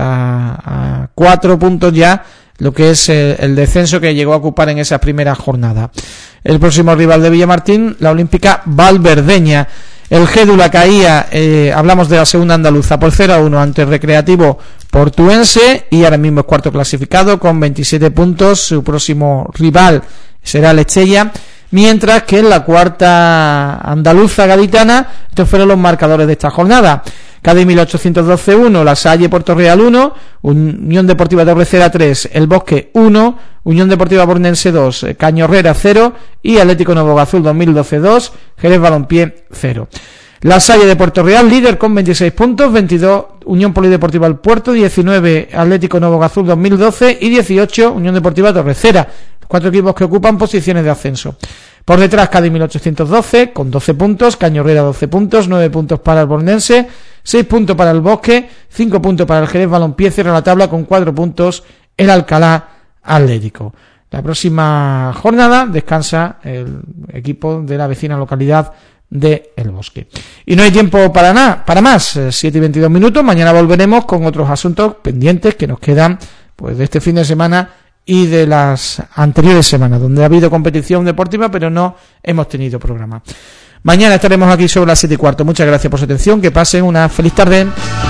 a 4 puntos ya lo que es el descenso que llegó a ocupar en esa primera jornada. El próximo rival de Villamartín, la Olímpica Valverdeña. El Gédula caía, hablamos de la segunda andaluza, por 0-1 ante el Recreativo Portuense y ahora mismo es cuarto clasificado con 27 puntos. Su próximo rival será el Estella, mientras que en la cuarta andaluza gaditana, estos fueron los marcadores de esta jornada. Cádiz 1812 1, La Salle Puerto Real 1, Unión Deportiva Torrecera 3, El Bosque 1, Unión Deportiva Bornense 2, Cañorrera 0 y Atlético Nuevo Gazul 2012 2, Jerez Balompié 0. La Salle de Puerto Real líder con 26 puntos, 22 Unión Polideportiva El Puerto, 19 Atlético Nuevo Gazul 2012 y 18 Unión Deportiva Torrecera. 4 equipos que ocupan posiciones de ascenso. Por detrás Cádiz 1812 con 12 puntos, Cañorrera 12 puntos, 9 puntos para el Bornense, 6 puntos para el Bosque, 5 puntos para el Jerez Balompié, cierra la tabla con 4 puntos el Alcalá Atlético. La próxima jornada descansa el equipo de la vecina localidad de El Bosque. Y no hay tiempo para más, 7:22. Mañana volveremos con otros asuntos pendientes que nos quedan pues de este fin de semana y de las anteriores semanas, donde ha habido competición deportiva, pero no hemos tenido programa. Mañana estaremos aquí sobre las 7:15. Muchas gracias por su atención, que pasen una feliz tarde.